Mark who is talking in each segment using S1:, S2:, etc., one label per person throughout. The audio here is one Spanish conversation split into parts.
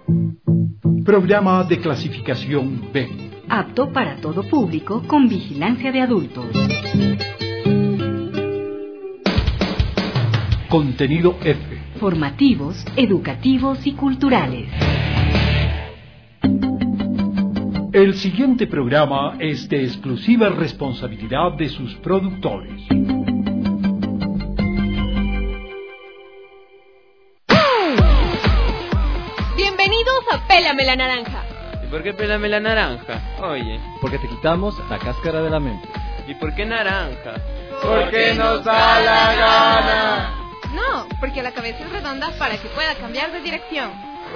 S1: Programa de clasificación B.
S2: Apto para todo público con vigilancia de adultos.
S1: Contenido F.
S2: Formativos, educativos y culturales.
S1: El siguiente programa es de exclusiva responsabilidad de sus productores.
S3: Bienvenidos a Pélame la Naranja.
S4: ¿Y por qué pélame la naranja? Oye.
S5: Porque te quitamos la cáscara de la mente.
S4: ¿Y por qué naranja?
S6: Porque nos da la gana.
S3: No, porque la cabeza es redonda para que pueda cambiar de dirección.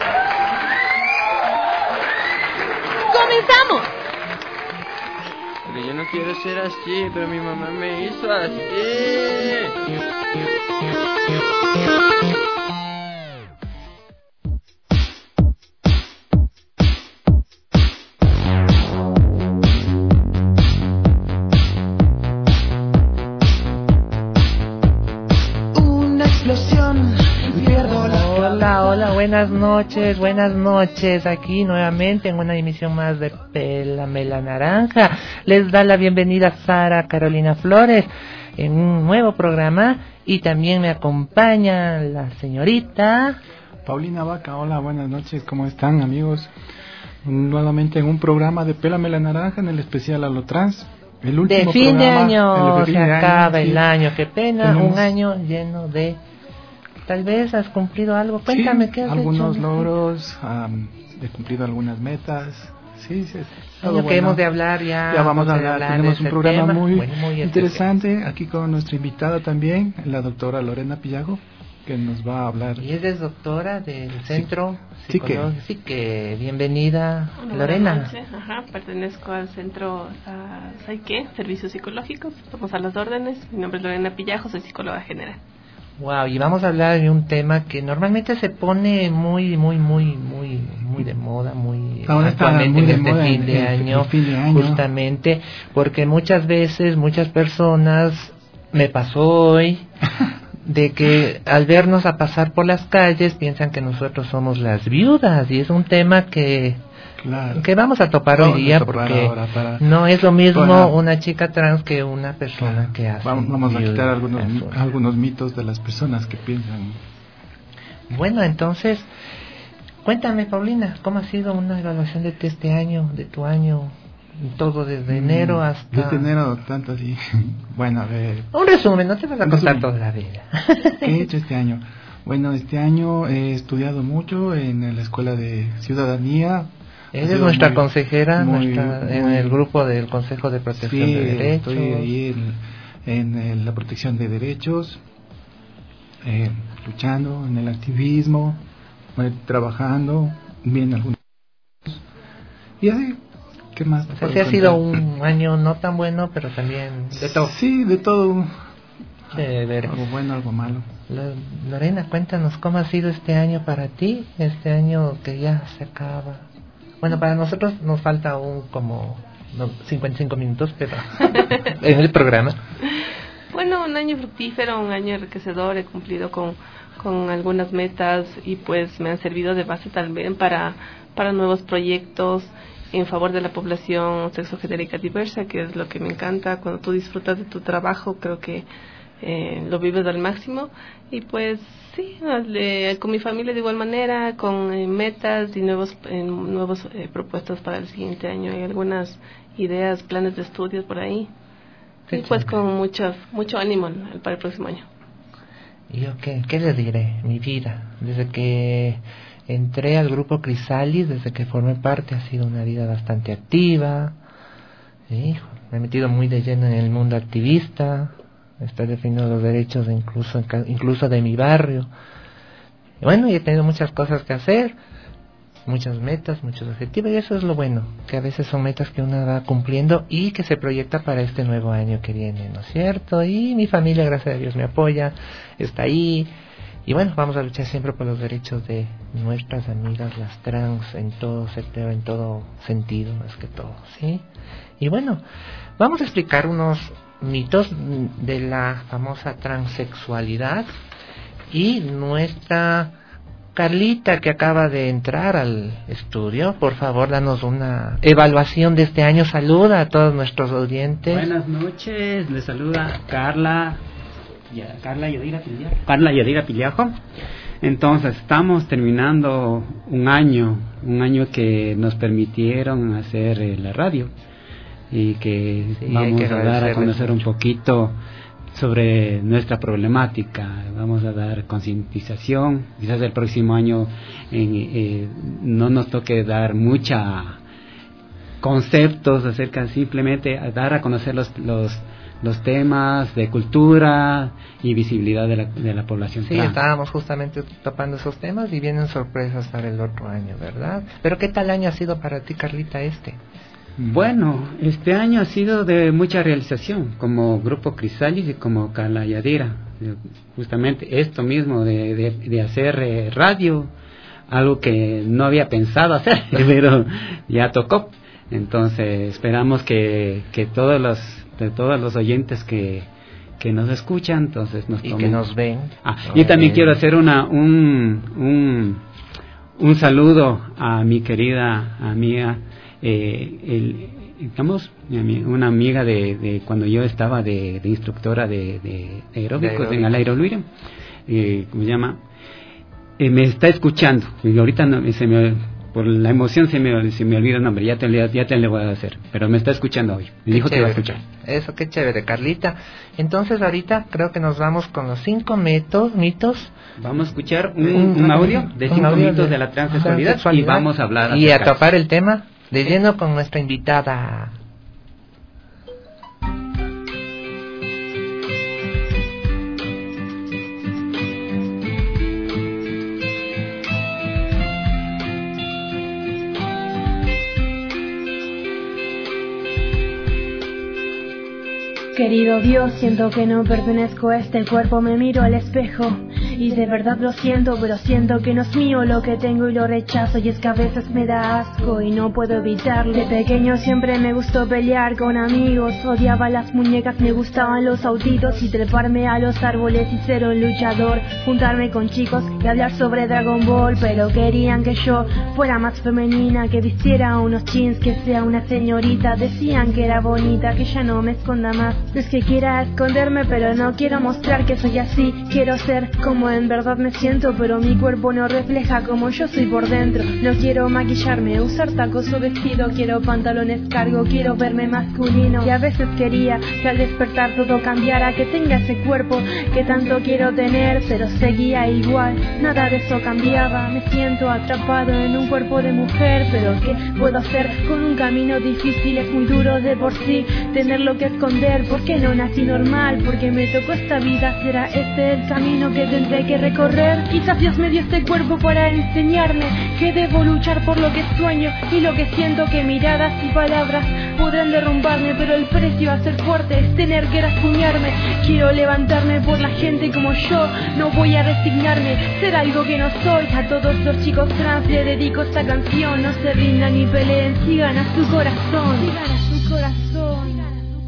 S3: ¡Comenzamos!
S4: Pero yo no quiero ser así, pero mi mamá me hizo así.
S7: Hola, buenas noches, aquí nuevamente en una emisión más de Pélame la Naranja. Les da la bienvenida Sara Carolina Flores en un nuevo programa y también me acompaña la señorita
S8: Paulina Vaca. Hola, buenas noches, ¿cómo están, amigos? Nuevamente en un programa de Pélame la Naranja, en el especial Alotrans. El último
S7: de fin
S8: programa,
S7: de año,
S8: se
S7: acaba
S8: sí.
S7: El año, qué pena.
S8: Tenemos...
S7: un año lleno de... Tal vez has cumplido algo. Cuéntame,
S8: sí,
S7: ¿qué has
S8: algunos
S7: hecho?
S8: logros, he cumplido algunas metas. Sí,
S7: algo que bueno. Hemos de hablar ya.
S8: Ya vamos a hablar. Tenemos un programa
S7: tema.
S8: muy
S7: muy
S8: interesante aquí con nuestra invitada también, la doctora Lorena Pillago, que nos va a hablar.
S7: Y ella es doctora del Centro
S8: Psicológico.
S7: Sí que bienvenida.
S9: Hola,
S7: Lorena.
S9: Buenas noches. Pertenezco al Centro Psyche, Servicios Psicológicos. Estamos a las órdenes. Mi nombre es Lorena Pillago, soy psicóloga general.
S7: Wow, y vamos a hablar de un tema que normalmente se pone muy de moda,
S8: ahora
S7: actualmente
S8: muy
S7: en este fin de año, justamente, porque muchas veces, muchas personas, me pasó hoy, de que al vernos a pasar por las calles piensan que nosotros somos las viudas, y es un tema que vamos a topar hoy día, porque no es lo mismo una chica trans que una persona que hace.
S8: Vamos a quitar algunos mitos de las personas que piensan.
S7: Bueno, entonces, cuéntame, Paulina, ¿cómo ha sido una evaluación de este año, de tu año, todo desde enero hasta...
S8: Desde enero, tanto así. Bueno, a ver...
S7: Un resumen, no te vas a contar toda la vida.
S8: ¿Qué he hecho este año? Bueno, este año he estudiado mucho en la Escuela de Ciudadanía.
S7: Ella es nuestra consejera en el grupo del Consejo de Protección de Derechos.
S8: Estoy ahí en la protección de derechos, luchando en el activismo, trabajando bien algunos. Y así, ¿qué más?
S7: O sea, sí ha sido un año no tan bueno, pero también de todo.
S8: Sí, de todo.
S7: Chévere.
S8: Algo bueno, algo malo.
S7: Lorena, cuéntanos cómo ha sido este año para ti, este año que ya se acaba. Bueno, para nosotros nos falta aún como 55 minutos, pero en el programa.
S9: Bueno, un año fructífero, un año enriquecedor. He cumplido con algunas metas y pues me han servido de base también para nuevos proyectos en favor de la población sexogenérica diversa, que es lo que me encanta. Cuando tú disfrutas de tu trabajo, creo que lo vives al máximo. Y pues sí, con mi familia de igual manera, con metas y nuevos propuestas para el siguiente año. Hay algunas ideas, planes de estudios por ahí. Y pues con mucho ánimo para el próximo año.
S7: ¿Y yo qué les diré? Mi vida, desde que entré al grupo Crisalis, desde que formé parte, ha sido una vida bastante activa. Me he metido muy de lleno en el mundo activista. Estoy defendiendo los derechos incluso de mi barrio. Y bueno, y he tenido muchas cosas que hacer, muchas metas, muchos objetivos, y eso es lo bueno, que a veces son metas que uno va cumpliendo y que se proyecta para este nuevo año que viene, ¿no es cierto? Y mi familia, gracias a Dios, me apoya, está ahí. Y bueno, vamos a luchar siempre por los derechos de nuestras amigas, las trans, en todo sector, en todo sentido, más que todo, ¿sí? Y bueno, vamos a explicar unos mitos de la famosa transexualidad y nuestra Carlita, que acaba de entrar al estudio, por favor, danos una evaluación de este año. Saluda a todos nuestros oyentes.
S10: Buenas noches, les saluda Carla Yadira Piliajo. Entonces, estamos terminando un año que nos permitieron hacer la radio y que vamos a dar a conocer un poquito sobre nuestra problemática. Vamos a dar concientización. Quizás el próximo año no nos toque dar mucha conceptos acerca, simplemente a dar a conocer los temas de cultura y visibilidad de la población.
S7: Sí, estábamos justamente topando esos temas y vienen sorpresas para el otro año, ¿verdad? Pero ¿qué tal año ha sido para ti, Carlita, este?
S10: Bueno, este año ha sido de mucha realización, como Grupo Crisalis y como Carla Yadira. Justamente esto mismo de hacer radio, algo que no había pensado hacer, pero ya tocó. Entonces esperamos que todos los oyentes que nos escuchan, entonces nos tomen.
S7: Y que nos ven.
S10: Y también quiero hacer un saludo a mi querida amiga, una amiga de cuando yo estaba de instructora de aeróbicos en el Aeroluire, ¿cómo se llama? Me está escuchando y ahorita por la emoción se me olvida el nombre, ya te le voy a hacer, pero me está escuchando hoy, me dijo que va a escuchar.
S7: Eso, qué chévere, Carlita. Entonces ahorita creo que nos vamos con los 5 mitos.
S10: Vamos a escuchar un audio de 5 mitos de la transexualidad y vamos a hablar
S7: y a topar el tema de lleno con nuestra invitada.
S11: Querido Dios, siento que no pertenezco a este cuerpo, me miro al espejo y de verdad lo siento, pero siento que no es mío lo que tengo y lo rechazo, y es que a veces me da asco y no puedo evitarlo. De pequeño siempre me gustó pelear con amigos, odiaba las muñecas, me gustaban los autitos y treparme a los árboles y ser un luchador, juntarme con chicos y hablar sobre Dragon Ball, pero querían que yo fuera más femenina, que vistiera unos jeans, que sea una señorita, decían que era bonita, que ya no me esconda más. No es que quiera esconderme, pero no quiero mostrar que soy así. Quiero ser como en verdad me siento, pero mi cuerpo no refleja como yo soy por dentro. No quiero maquillarme, usar tacos o vestido, quiero pantalones cargo, quiero verme masculino. Y a veces quería que al despertar todo cambiara, que tenga ese cuerpo que tanto quiero tener, pero seguía igual, nada de eso cambiaba. Me siento atrapado en un cuerpo de mujer, pero ¿qué puedo hacer con un camino difícil? Es muy duro de por sí tenerlo que esconder. ¿Por qué no nací normal? Porque me tocó esta vida. ¿Será este el camino que tendré que recorrer? Quizás Dios me dio este cuerpo para enseñarme que debo luchar por lo que sueño y lo que siento, que miradas y palabras podrán derrumbarme, pero el precio a ser fuerte es tener que rasguñarme. Quiero levantarme por la gente como yo, no voy a resignarme, ser algo que no soy. A todos los chicos trans le dedico esta canción. No se rindan ni peleen, sigan a su corazón, sigan a su corazón.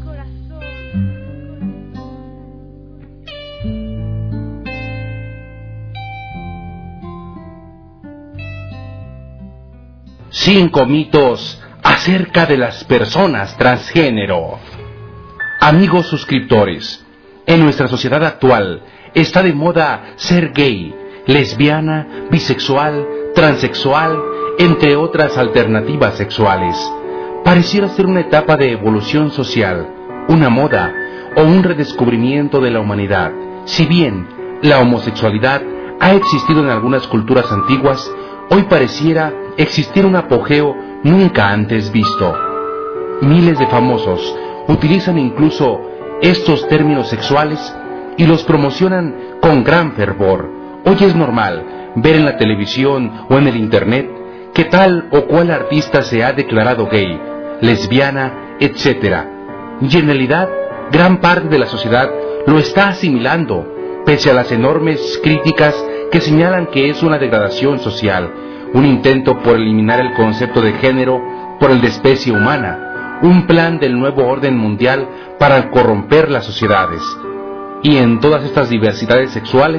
S12: 5 mitos acerca de las personas transgénero. Amigos suscriptores, en nuestra sociedad actual está de moda ser gay, lesbiana, bisexual, transexual, entre otras alternativas sexuales. Pareciera ser una etapa de evolución social, una moda o un redescubrimiento de la humanidad. Si bien la homosexualidad ha existido en algunas culturas antiguas, hoy pareciera existir un apogeo nunca antes visto. Miles de famosos utilizan incluso estos términos sexuales y los promocionan con gran fervor. Hoy es normal ver en la televisión o en el internet que tal o cual artista se ha declarado gay, lesbiana, etc. Y en realidad, gran parte de la sociedad lo está asimilando, pese a las enormes críticas que señalan que es una degradación social, un intento por eliminar el concepto de género por el de especie humana, un plan del nuevo orden mundial para corromper las sociedades. Y en todas estas diversidades sexuales,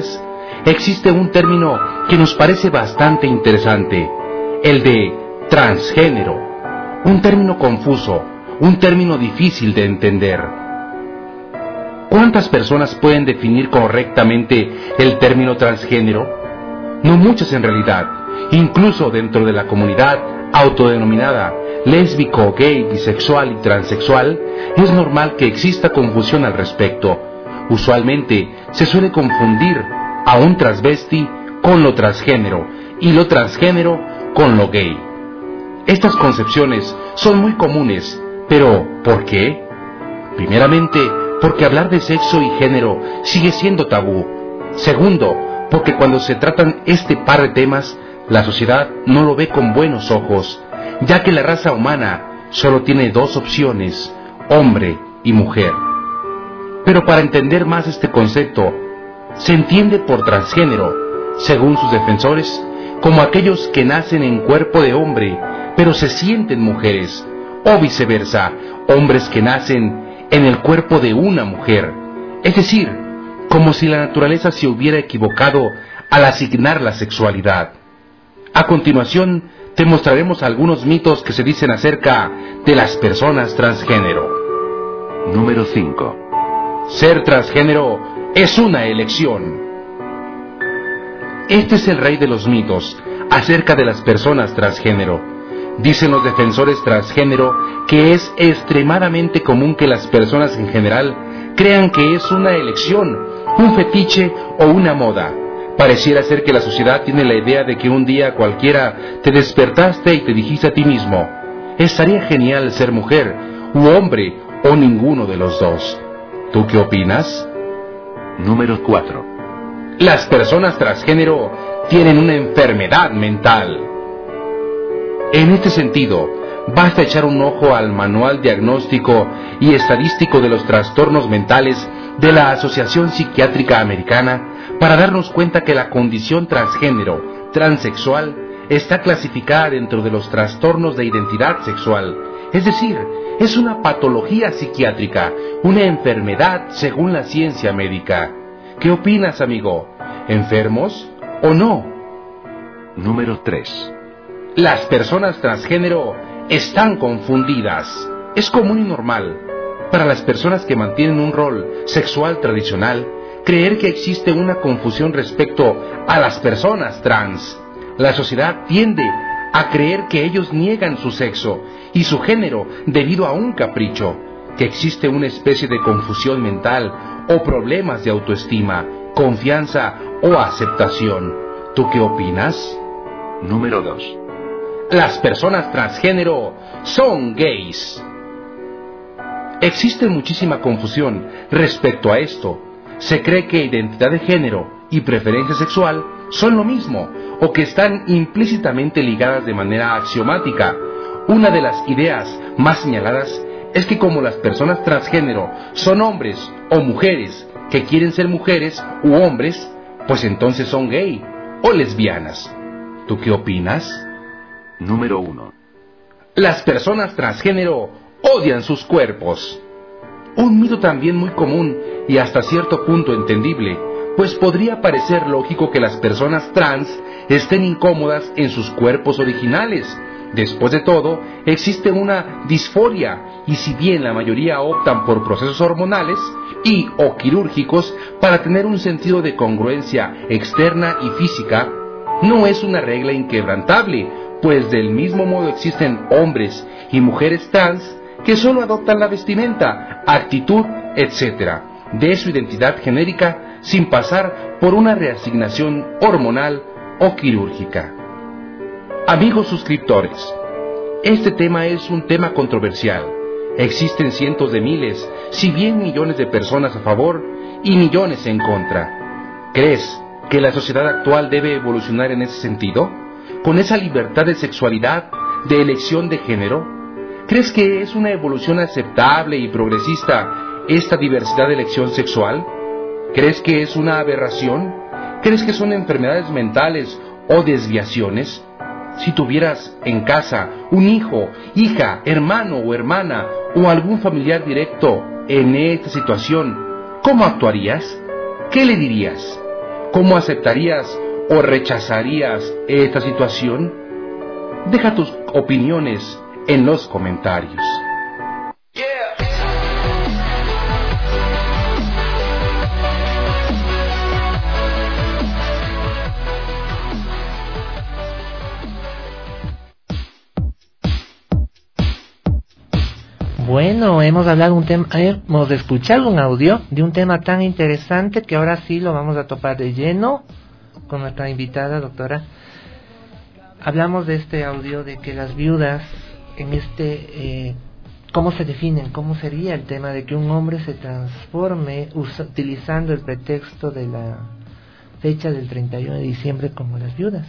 S12: existe un término que nos parece bastante interesante, el de transgénero. Un término confuso, un término difícil de entender. ¿Cuántas personas pueden definir correctamente el término transgénero? No muchas en realidad. Incluso dentro de la comunidad autodenominada lésbico, gay, bisexual y transexual, es normal que exista confusión al respecto. Usualmente se suele confundir a un transvesti con lo transgénero y lo transgénero con lo gay. Estas concepciones son muy comunes, pero ¿por qué? Primeramente, porque hablar de sexo y género sigue siendo tabú. Segundo, porque cuando se tratan este par de temas, la sociedad no lo ve con buenos ojos, ya que la raza humana solo tiene dos opciones, hombre y mujer. Pero para entender más este concepto, se entiende por transgénero, según sus defensores, como aquellos que nacen en cuerpo de hombre, pero se sienten mujeres, o viceversa, hombres que nacen en el cuerpo de una mujer, es decir, como si la naturaleza se hubiera equivocado al asignar la sexualidad. A continuación, te mostraremos algunos mitos que se dicen acerca de las personas transgénero.
S13: Número 5.
S12: Ser transgénero es una elección. Este es el rey de los mitos acerca de las personas transgénero. Dicen los defensores transgénero que es extremadamente común que las personas en general crean que es una elección, un fetiche o una moda. Pareciera ser que la sociedad tiene la idea de que un día cualquiera te despertaste y te dijiste a ti mismo: estaría genial ser mujer u hombre o ninguno de los dos. ¿Tú qué opinas?
S13: Número 4.
S12: Las personas transgénero tienen una enfermedad mental. En este sentido, basta echar un ojo al Manual Diagnóstico y Estadístico de los Trastornos Mentales de la Asociación Psiquiátrica Americana para darnos cuenta que la condición transgénero, transexual, está clasificada dentro de los trastornos de identidad sexual. Es decir, es una patología psiquiátrica, una enfermedad según la ciencia médica. ¿Qué opinas, amigo? ¿Enfermos o no?
S13: Número 3.
S12: Las personas transgénero están confundidas. Es común y normal para las personas que mantienen un rol sexual tradicional creer que existe una confusión respecto a las personas trans. La sociedad tiende a creer que ellos niegan su sexo y su género debido a un capricho, que existe una especie de confusión mental o problemas de autoestima, confianza o aceptación. ¿Tú qué opinas?
S13: Número 2.
S12: Las personas transgénero son gays. Existe muchísima confusión respecto a esto. Se cree que identidad de género y preferencia sexual son lo mismo, o que están implícitamente ligadas de manera axiomática. Una de las ideas más señaladas es que como las personas transgénero son hombres o mujeres que quieren ser mujeres u hombres, pues entonces son gay o lesbianas. ¿Tú qué opinas?
S13: Número 1.
S12: Las personas transgénero odian sus cuerpos. Un mito también muy común y hasta cierto punto entendible, pues podría parecer lógico que las personas trans estén incómodas en sus cuerpos originales. Después de todo, existe una disforia, y si bien la mayoría optan por procesos hormonales y o quirúrgicos para tener un sentido de congruencia externa y física, no es una regla inquebrantable, pues del mismo modo existen hombres y mujeres trans que solo adoptan la vestimenta, actitud, etc., de su identidad genérica sin pasar por una reasignación hormonal o quirúrgica. Amigos suscriptores, este tema es un tema controversial. Existen cientos de miles, si bien millones de personas a favor y millones en contra. ¿Crees que la sociedad actual debe evolucionar en ese sentido? ¿Con esa libertad de sexualidad, de elección de género? ¿Crees que es una evolución aceptable y progresista esta diversidad de elección sexual? ¿Crees que es una aberración? ¿Crees que son enfermedades mentales o desviaciones? Si tuvieras en casa un hijo, hija, hermano o hermana o algún familiar directo en esta situación, ¿cómo actuarías? ¿Qué le dirías? ¿Cómo aceptarías o rechazarías esta situación? Deja tus opiniones en los comentarios.
S7: Bueno, hemos escuchado un audio de un tema tan interesante que ahora sí lo vamos a topar de lleno con nuestra invitada, doctora. Hablamos de este audio de que las viudas, ¿cómo se definen? ¿Cómo sería el tema de que un hombre se transforme utilizando el pretexto de la fecha del 31 de diciembre como las viudas?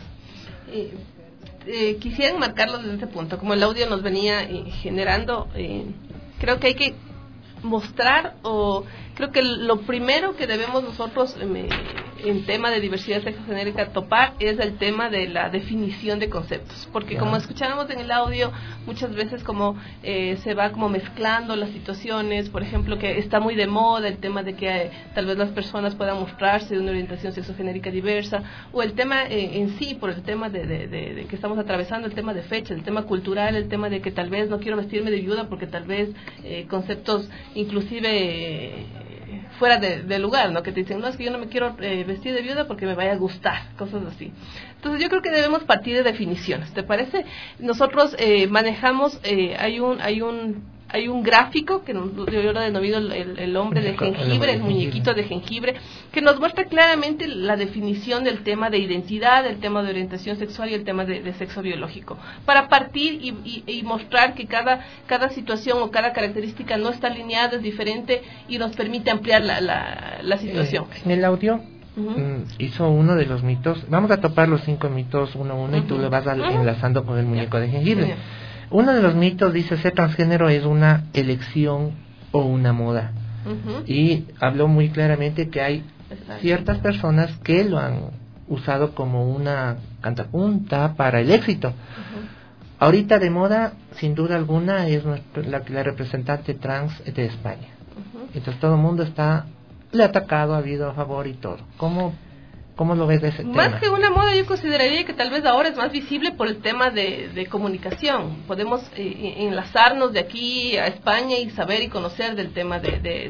S9: Quisiera enmarcarlo desde ese punto, como el audio nos venía generando, creo que hay que mostrar, o creo que lo primero que debemos nosotros en tema de diversidad sexogenérica topar es el tema de la definición de conceptos, porque como escuchábamos en el audio, muchas veces como se va como mezclando las situaciones, por ejemplo, que está muy de moda el tema de que tal vez las personas puedan mostrarse de una orientación sexogenérica diversa, o el tema en sí, por el tema de que estamos atravesando, el tema de fecha, el tema cultural, el tema de que tal vez no quiero vestirme de viuda porque tal vez conceptos inclusive fuera de lugar, ¿no? Que te dicen, no, es que yo no me quiero vestir de viuda porque me vaya a gustar, cosas así. Entonces yo creo que debemos partir de definiciones, ¿te parece? Nosotros manejamos, hay un gráfico que yo lo denomino el hombre de jengibre, el muñequito de jengibre, que nos muestra claramente la definición del tema de identidad, el tema de orientación sexual y el tema de sexo biológico, para partir y mostrar que cada situación o cada característica no está alineada, es diferente y nos permite ampliar la situación.
S7: En el audio hizo uno de los mitos, vamos a topar los 5 mitos uno a uno y tú le vas enlazando con el muñeco de jengibre. Uno de los mitos dice ser transgénero es una elección o una moda. Y habló muy claramente que hay ciertas personas que lo han usado como una cantapunta para el éxito. Ahorita de moda, sin duda alguna, es la representante trans de España. Entonces todo el mundo le ha atacado, ha habido a favor y todo. ¿Cómo lo ves de ese tema?
S9: Más que una moda, yo consideraría que tal vez ahora es más visible por el tema de comunicación. Podemos enlazarnos de aquí a España y saber y conocer del tema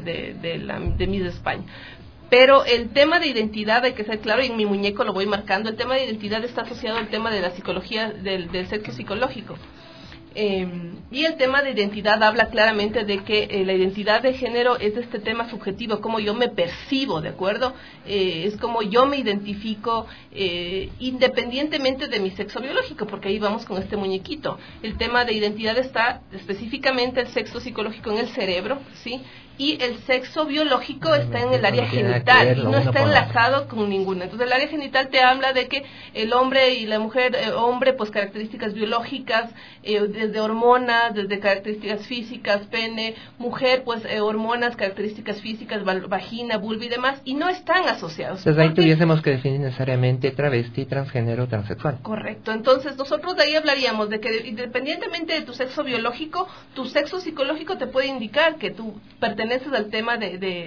S9: de Miss España. Pero el tema de identidad, hay que ser claro, y en mi muñeco lo voy marcando, el tema de identidad está asociado al tema de la psicología, del sexo psicológico. Y el tema de identidad habla claramente de que la identidad de género es este tema subjetivo, como yo me percibo, ¿de acuerdo? Es como yo me identifico independientemente de mi sexo biológico, porque ahí vamos con este muñequito. El tema de identidad está específicamente el sexo psicológico en el cerebro, ¿sí? Y el sexo biológico está en el área genital y no está enlazado con ninguna. Entonces el área genital te habla de que el hombre y la mujer, hombre pues características biológicas, desde hormonas, desde características físicas, pene, mujer pues hormonas, características físicas, vagina, vulva y demás, y no están asociados.
S7: Entonces ahí tuviésemos que definir necesariamente travesti, transgénero, transexual.
S9: Correcto, entonces nosotros de ahí hablaríamos de que independientemente de tu sexo biológico, tu sexo psicológico te puede indicar que tú perteneces al tema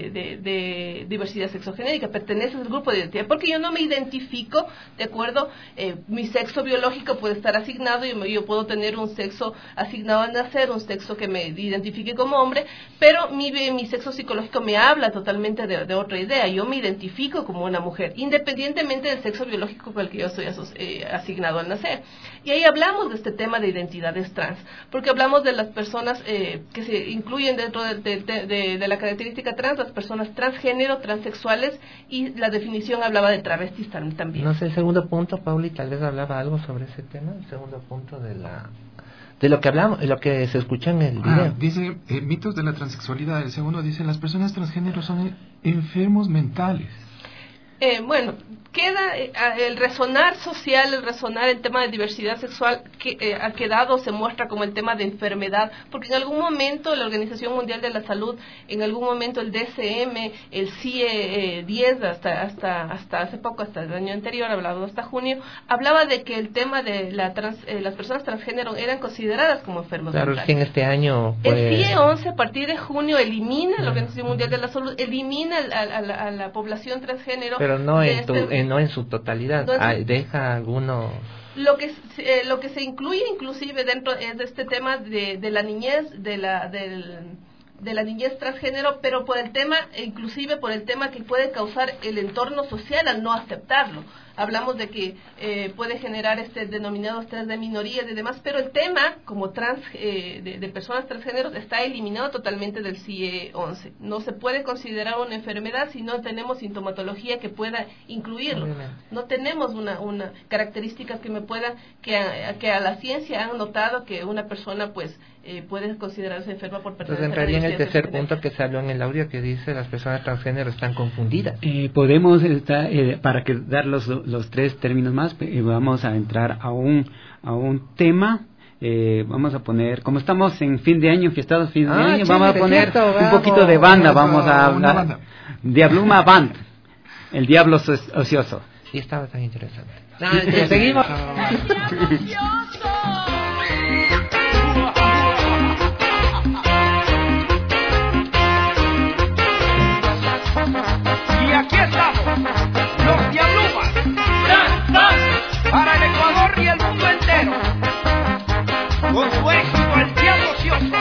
S9: de diversidad sexogenérica, perteneces al grupo de identidad, porque yo no me identifico, ¿de acuerdo? Mi sexo biológico puede estar asignado y yo puedo tener un sexo asignado al nacer, un sexo que me identifique como hombre, pero mi sexo psicológico me habla totalmente de otra idea. Yo me identifico como una mujer, independientemente del sexo biológico con el que yo estoy asignado al nacer. Y ahí hablamos de este tema de identidades trans, porque hablamos de las personas que se incluyen dentro de la característica trans, las personas transgénero, transexuales, y la definición hablaba de travestis también.
S7: No sé, el segundo punto, Pauli, tal vez hablaba algo sobre ese tema, el segundo punto de lo que hablamos, de lo que se escucha en el video.
S8: Dice, mitos de la transexualidad. El segundo dice, las personas transgénero son enfermos mentales.
S9: Bueno, queda el resonar social, el tema de diversidad sexual que ha quedado, se muestra como el tema de enfermedad, porque en algún momento la Organización Mundial de la Salud, en algún momento el DSM, el CIE 10, hasta hace poco, hasta el año anterior, hablado hasta junio, hablaba de que el tema de las personas transgénero eran consideradas como enfermos
S7: mentales.
S9: Claro,
S7: que en este año
S9: el CIE 11 a partir de junio elimina, la Organización Mundial de la Salud elimina a la población transgénero.
S7: Pero pero no en su totalidad. Deja algunos.
S9: Lo que se incluye inclusive dentro de este tema de la niñez, de la niñez transgénero, pero por el tema, inclusive por el tema que puede causar el entorno social al no aceptarlo. Hablamos de que puede generar denominado estrés de minorías y demás, pero el tema como de personas transgéneros está eliminado totalmente del CIE 11. No se puede considerar una enfermedad si no tenemos sintomatología que pueda incluirlo. No tenemos una características que a la ciencia han notado que una persona pues puede considerarse enferma por pertenecer.
S7: Entonces entraría en el tercer punto que se habló en el audio, que dice las personas transgénero están confundidas.
S10: Podemos para dar los tres términos más, vamos a entrar a un tema. Vamos a poner, como estamos en fin de año, fiestados fin de año, vamos a poner un poquito de banda, vamos a hablar Diabluma Band, el diablo ocioso.
S7: Sí, estaba tan interesante. Seguimos.
S14: Y aquí estamos, los Diablumas, para el Ecuador y el mundo entero, con su éxito El Diablo Ocioso.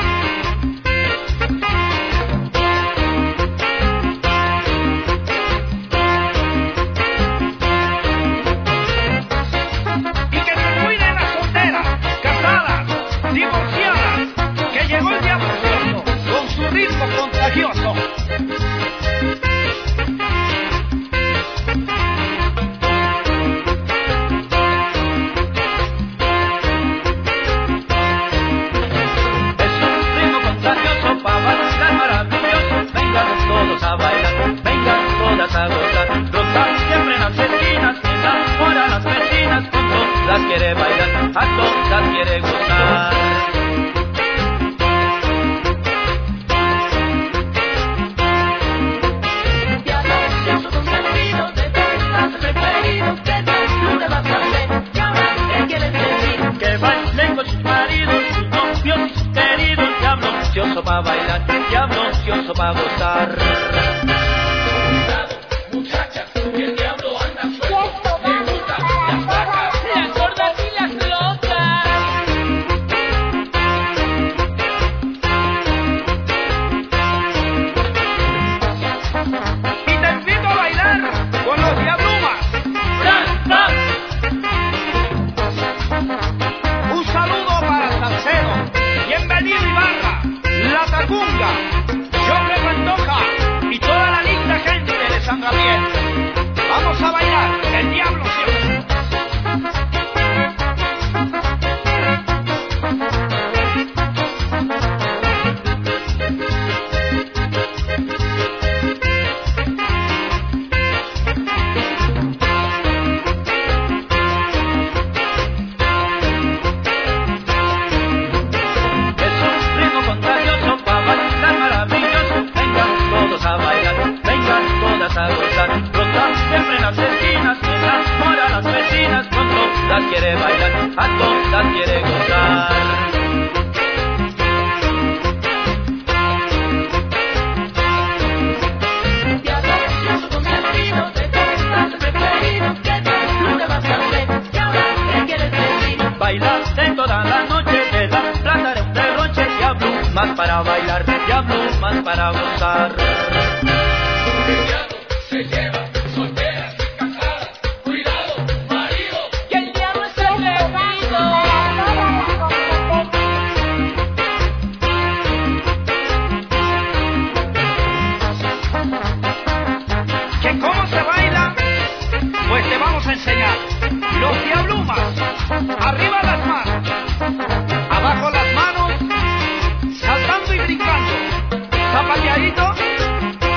S14: Y que se cuiden las solteras, casadas, divorciadas, que llegó el Diablo Ocioso con su ritmo contagioso.
S15: Todos a bailar, vengan todas a gozar, gozar siempre en las esquinas, enamora a las vecinas, con todas quiere bailar, a todas quiere gozar. Diablo ocioso consentido, de todas preferido, que tú le vas a hacer, y ahora ¿qué quieres decir? Que bailen con sus maridos, sus novios y sus queridos, diablo ocioso pa' bailar, diablo ocioso pa' gozar. Cuidado, muchachas, que el diablo anda suelto, le gustan las vacas, las gordas y las locas.
S14: Y te invito a bailar con los Diablumas. Un saludo para Salcedo, bienvenido Ibarra, La Tacunga, Jorge Pantoja y toda la linda gente de San Gabriel. Vamos a bailar el Diablo Ocioso.
S15: A bailar, vengan todas a gozar, gozar siempre en las esquinas, enamora a las vecinas, con todas quiere bailar, a todas quiere gozar. Diablo ocioso consentido, de todas preferido, que tú le vas a hacer, y ahora ¿qué quieres decir? Bailar en toda la noche, te da plata de un derroche, diablo más para bailar, diablo más para gozar.
S14: Se lleva solteras y casadas, cuidado, marido.
S15: Y el diablo es atrevido.
S14: ¿Que cómo se baila? Pues te vamos a enseñar. Los Diablumas, arriba las manos, abajo las manos, saltando y brincando, zapateadito,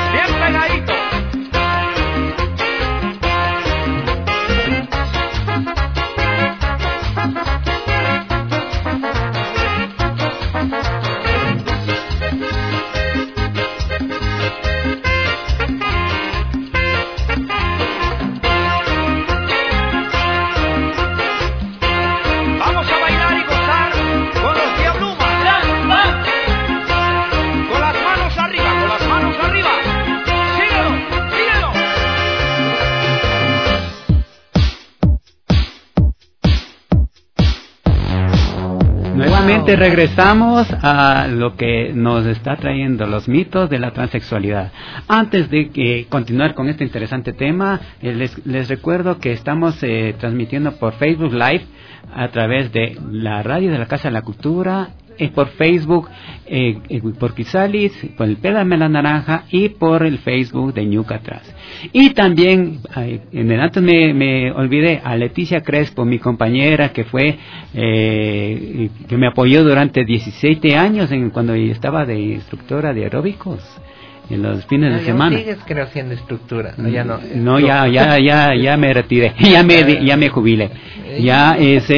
S10: Nuevamente regresamos a lo que nos está trayendo los mitos de la transexualidad. Antes de continuar con este interesante tema, les recuerdo que estamos transmitiendo por Facebook Live a través de la radio de la Casa de la Cultura, por Facebook, por Crisalis, por el Pélame la Naranja y por el Facebook de Ñucatras. Y también, antes me olvidé, a Leticia Crespo, mi compañera que fue, que me apoyó durante 17 años cuando estaba de instructora de aeróbicos en los fines de semana.
S7: ¿Sigues creo siendo instructora? No, ya no.
S10: No, ya me retiré, ya me jubilé. Ya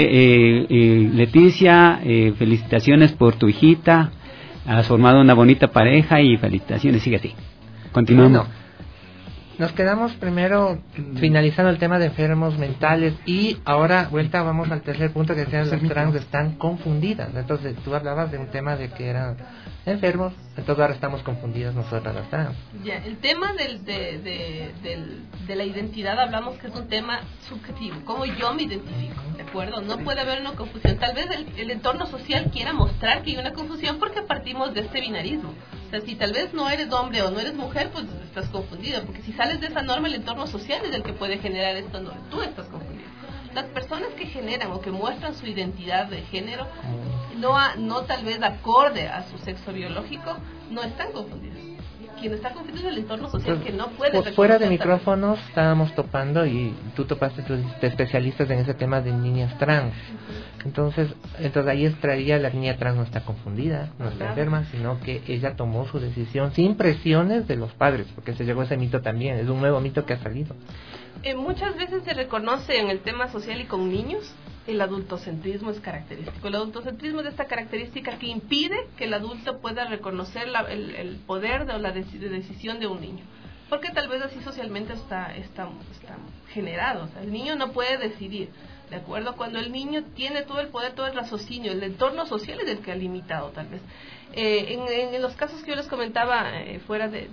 S10: Leticia, felicitaciones por tu hijita, has formado una bonita pareja y felicitaciones, sigue así. Continuamos.
S7: Bueno, nos quedamos primero finalizando el tema de enfermos mentales y ahora vamos al tercer punto, que sean las trans están confundidas. Entonces tú hablabas de un tema de que eran enfermos, entonces ahora estamos confundidas nosotras las trans.
S9: Ya, el tema de la identidad hablamos que es un tema subjetivo, cómo yo me identifico, ¿de acuerdo? No puede haber una confusión. Tal vez el entorno social quiera mostrar que hay una confusión porque partimos de este binarismo. O sea, si tal vez no eres hombre o no eres mujer, pues estás confundido, porque si sales de esa norma, el entorno social es el que puede generar esta norma. Tú estás confundido. Las personas que generan o que muestran su identidad de género, no tal vez acorde a su sexo biológico, no están confundidos. Quien está confundido es el entorno social, que no puede reconocer.
S7: Fuera de micrófonos estábamos topando y tú topaste, tú te especialistas en ese tema de niñas trans. Entonces ahí extraía, la niña trans no está confundida, no está enferma, sino que ella tomó su decisión sin presiones de los padres, porque se llegó a ese mito también, es un nuevo mito que ha salido.
S9: Muchas veces se reconoce en el tema social y con niños, el adultocentrismo es característico. El adultocentrismo es esta característica que impide que el adulto pueda reconocer el poder de la decisión de un niño. Porque tal vez así socialmente está generado. O sea, el niño no puede decidir, ¿de acuerdo? Cuando el niño tiene todo el poder, todo el raciocinio, el entorno social es el que ha limitado tal vez. En los casos que yo les comentaba fuera de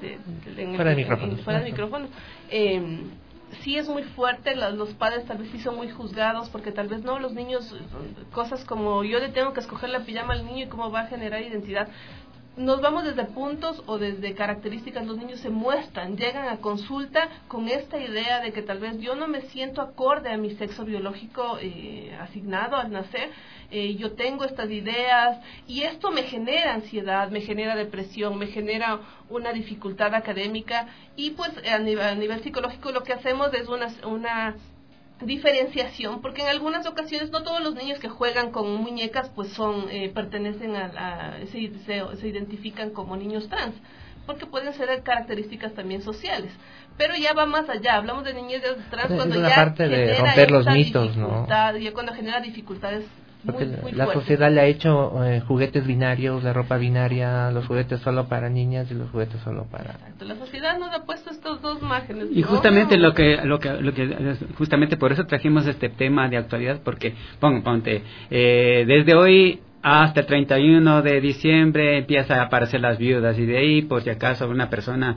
S9: micrófono, sí es muy fuerte, los padres tal vez sí son muy juzgados porque tal vez no, los niños, cosas como yo le tengo que escoger la pijama al niño y cómo va a generar identidad. Nos vamos desde puntos o desde características, los niños se muestran, llegan a consulta con esta idea de que tal vez yo no me siento acorde a mi sexo biológico asignado al nacer, yo tengo estas ideas y esto me genera ansiedad, me genera depresión, me genera una dificultad académica y pues a nivel psicológico lo que hacemos es una diferenciación, porque en algunas ocasiones no todos los niños que juegan con muñecas pues pertenecen se identifican como niños trans, porque pueden ser características también sociales, pero ya va más allá, hablamos de niñez trans cuando ya
S7: parte de romper los mitos, ¿no?
S9: Ya cuando genera dificultades
S7: porque
S9: muy
S7: la
S9: fuertes.
S7: sociedad le ha hecho juguetes binarios, la ropa binaria, los juguetes solo para niñas y los juguetes solo para...
S9: Exacto. La sociedad nos ha puesto estos dos márgenes.
S10: Y justamente lo que justamente por eso trajimos este tema de actualidad, porque ponte desde hoy hasta el 31 de diciembre empieza a aparecer las viudas y de ahí por si acaso una persona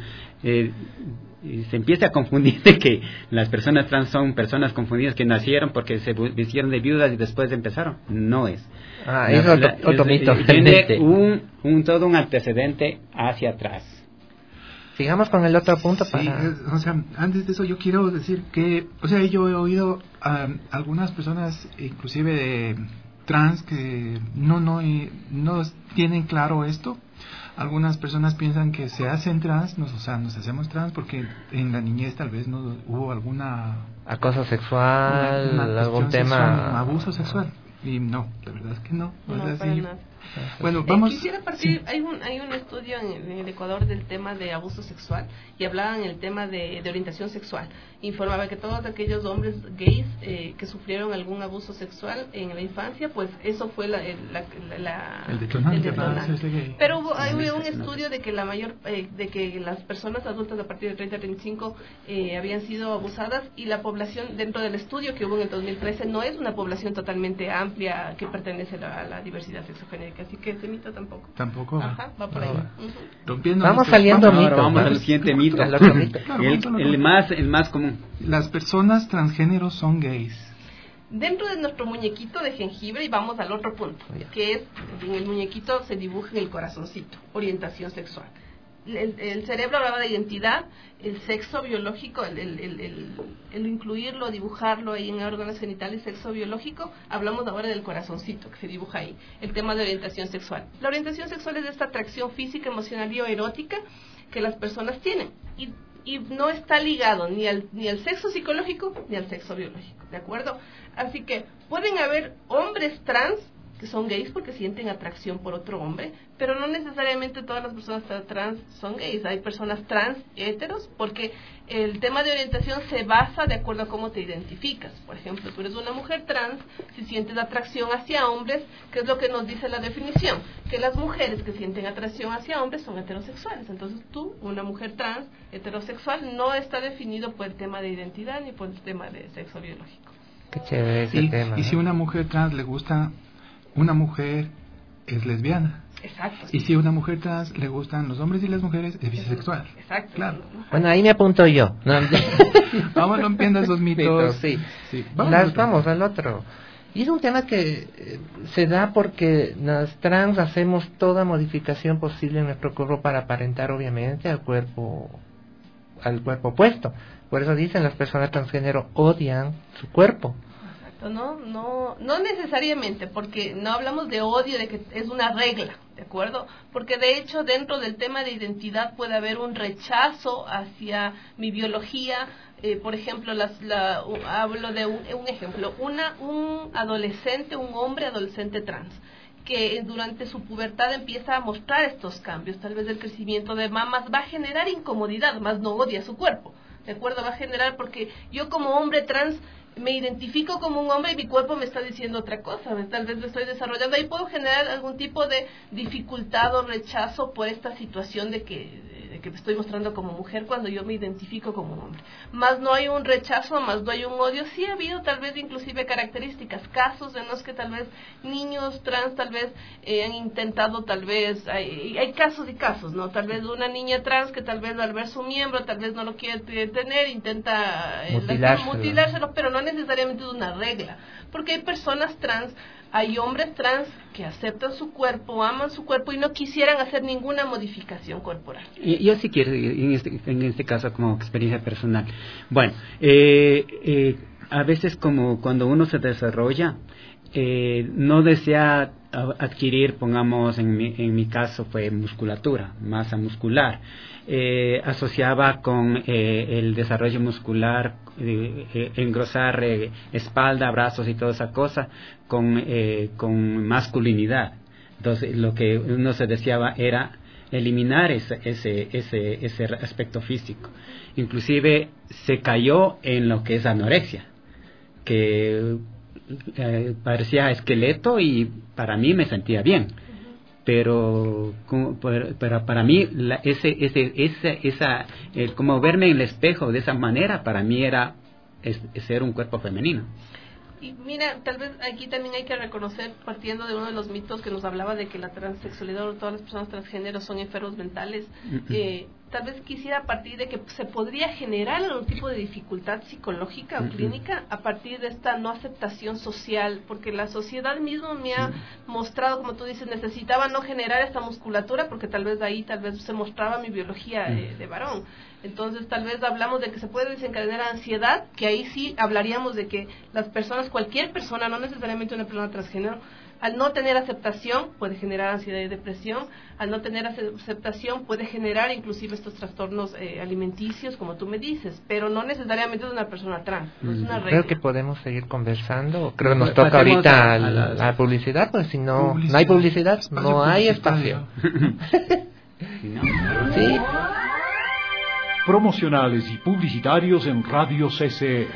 S10: se empieza a confundir de que las personas trans son personas confundidas que nacieron porque se vistieron de viudas y después empezaron. No es.
S7: Es otro mito.
S10: Tiene todo un antecedente hacia atrás.
S7: Sigamos con el otro punto para...
S8: Sí, o sea, antes de eso yo quiero decir que, o sea, yo he oído a algunas personas, inclusive trans, que no tienen claro esto. Algunas personas piensan que se hacen trans, nos hacemos trans porque en la niñez tal vez no hubo alguna
S7: acoso sexual, algún tema
S8: sexual, abuso sexual, y no, la verdad es que no es así. Bueno,
S9: quisiera partir, hay un estudio en el Ecuador del tema de abuso sexual y hablaban el tema de orientación sexual. Informaba que todos aquellos hombres gays que sufrieron algún abuso sexual en la infancia, pues eso fue el detonante. Pero hubo un estudio de que de que las personas adultas a partir de 30 a 35 habían sido abusadas, y la población dentro del estudio que hubo en el 2013 no es una población totalmente amplia que pertenece a la diversidad sexogenérica, así que ese mito tampoco. Ajá, va por ahí.
S7: Vamos saliendo mitos.
S10: Vamos al siguiente mito. El más común.
S8: Las personas transgéneros son gays.
S9: dentro de nuestro muñequito de jengibre, y vamos al otro punto, que es, en el muñequito se dibuja en el corazoncito, orientación sexual. El cerebro hablaba de identidad, el sexo biológico, el incluirlo, dibujarlo ahí en órganos genitales, sexo biológico. Hablamos ahora del corazoncito que se dibuja ahí, el tema de orientación sexual. La orientación sexual es esta atracción física, emocional y erótica que las personas tienen, y no está ligado ni al sexo psicológico ni al sexo biológico, ¿de acuerdo? Así que pueden haber hombres trans que son gays porque sienten atracción por otro hombre, pero no necesariamente todas las personas trans son gays. Hay personas trans héteros porque el tema de orientación se basa de acuerdo a cómo te identificas. Por ejemplo, tú eres una mujer trans, si sientes atracción hacia hombres, ¿qué es lo que nos dice la definición? Que las mujeres que sienten atracción hacia hombres son heterosexuales. Entonces tú, una mujer trans heterosexual, no está definido por el tema de identidad ni por el tema de sexo biológico.
S7: Qué chévere ese tema.
S8: Y si una mujer trans le gusta una mujer, es lesbiana.
S9: Exacto.
S8: Y si a una mujer trans le gustan los hombres y las mujeres, es bisexual.
S9: Exacto.
S8: Claro.
S7: Bueno, ahí me apunto yo. No,
S8: vamos rompiendo esos mitos.
S7: Sí. Vamos al otro. Y es un tema que se da porque las trans hacemos toda modificación posible en nuestro cuerpo para aparentar, obviamente, al cuerpo opuesto. Por eso dicen, las personas transgénero odian su cuerpo.
S9: No necesariamente, porque no hablamos de odio, de que es una regla, ¿de acuerdo? Porque de hecho dentro del tema de identidad puede haber un rechazo hacia mi biología. Por ejemplo, hablo de un ejemplo, un adolescente, un hombre adolescente trans, que durante su pubertad empieza a mostrar estos cambios, tal vez el crecimiento de mamas, va a generar incomodidad, más no odia su cuerpo, ¿de acuerdo? Va a generar, porque yo como hombre trans me identifico como un hombre y mi cuerpo me está diciendo otra cosa, tal vez lo estoy desarrollando, ahí puedo generar algún tipo de dificultad o rechazo por esta situación de que me estoy mostrando como mujer cuando yo me identifico como un hombre. Más no hay un rechazo, más no hay un odio. Sí ha habido tal vez inclusive características, casos en los que tal vez niños trans tal vez han intentado, tal vez, hay casos y casos, ¿no? Tal vez una niña trans que tal vez al ver su miembro tal vez no lo quiere tener, intenta mutilárselo, pero no necesariamente es una regla, porque hay personas trans, hay hombres trans que aceptan su cuerpo, aman su cuerpo y no quisieran hacer ninguna modificación corporal.
S10: Yo sí quiero, en este caso como experiencia personal. Bueno, a veces como cuando uno se desarrolla, no desea adquirir, pongamos, en mi caso fue musculatura, masa muscular. Asociaba con el desarrollo muscular, engrosar espalda, brazos y toda esa cosa con masculinidad. Entonces lo que uno se deseaba era eliminar ese aspecto físico. Inclusive se cayó en lo que es anorexia, que parecía esqueleto y para mí me sentía bien. Pero para mí como verme en el espejo de esa manera para mí era ser un cuerpo femenino.
S9: Y mira, tal vez aquí también hay que reconocer, partiendo de uno de los mitos que nos hablaba de que la transexualidad o todas las personas transgénero son enfermos mentales, tal vez quisiera partir de que se podría generar algún tipo de dificultad psicológica o clínica a partir de esta no aceptación social, porque la sociedad misma me ha mostrado, como tú dices, necesitaba no generar esta musculatura porque tal vez ahí se mostraba mi biología de varón. Entonces tal vez hablamos de que se puede desencadenar ansiedad, que ahí sí hablaríamos de que las personas, cualquier persona, no necesariamente una persona transgénero, al no tener aceptación puede generar ansiedad y depresión, al no tener aceptación puede generar inclusive estos trastornos alimenticios, como tú me dices, pero no necesariamente de una persona trans, no es una regla.
S7: Creo que podemos seguir conversando, creo que nos toca ahorita la publicidad, pues si no hay publicidad, no hay espacio.
S1: Sí. Promocionales y publicitarios en Radio CC.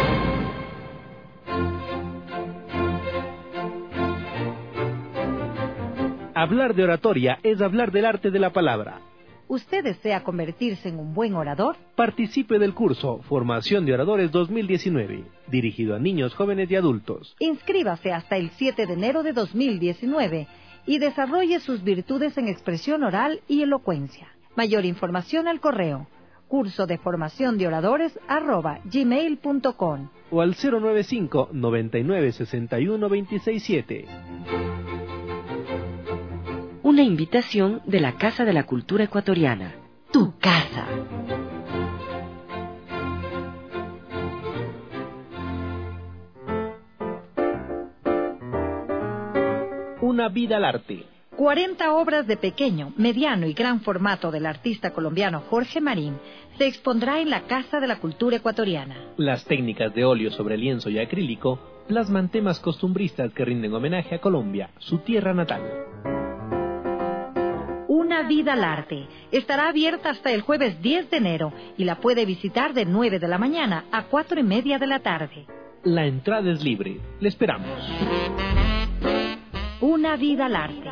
S16: Hablar de oratoria es hablar del arte de la palabra.
S2: ¿Usted desea convertirse en un buen orador?
S16: Participe del curso Formación de Oradores 2019, dirigido a niños, jóvenes y adultos.
S2: Inscríbase hasta el 7 de enero de 2019 y desarrolle sus virtudes en expresión oral y elocuencia. Mayor información al correo
S17: curso de formación de oradores @gmail.com
S16: o al 095 99 61 267.
S2: Una invitación de la Casa de la Cultura Ecuatoriana. Tu casa.
S16: Una vida al arte.
S17: 40 obras de pequeño, mediano y gran formato del artista colombiano Jorge Marín se expondrá en la Casa de la Cultura Ecuatoriana.
S16: Las técnicas de óleo sobre lienzo y acrílico plasman temas costumbristas que rinden homenaje a Colombia, su tierra natal.
S17: Una vida al arte. Estará abierta hasta el jueves 10 de enero y la puede visitar de 9 de la mañana a 4:30 de la tarde.
S16: La entrada es libre. Le esperamos.
S17: Una vida al arte.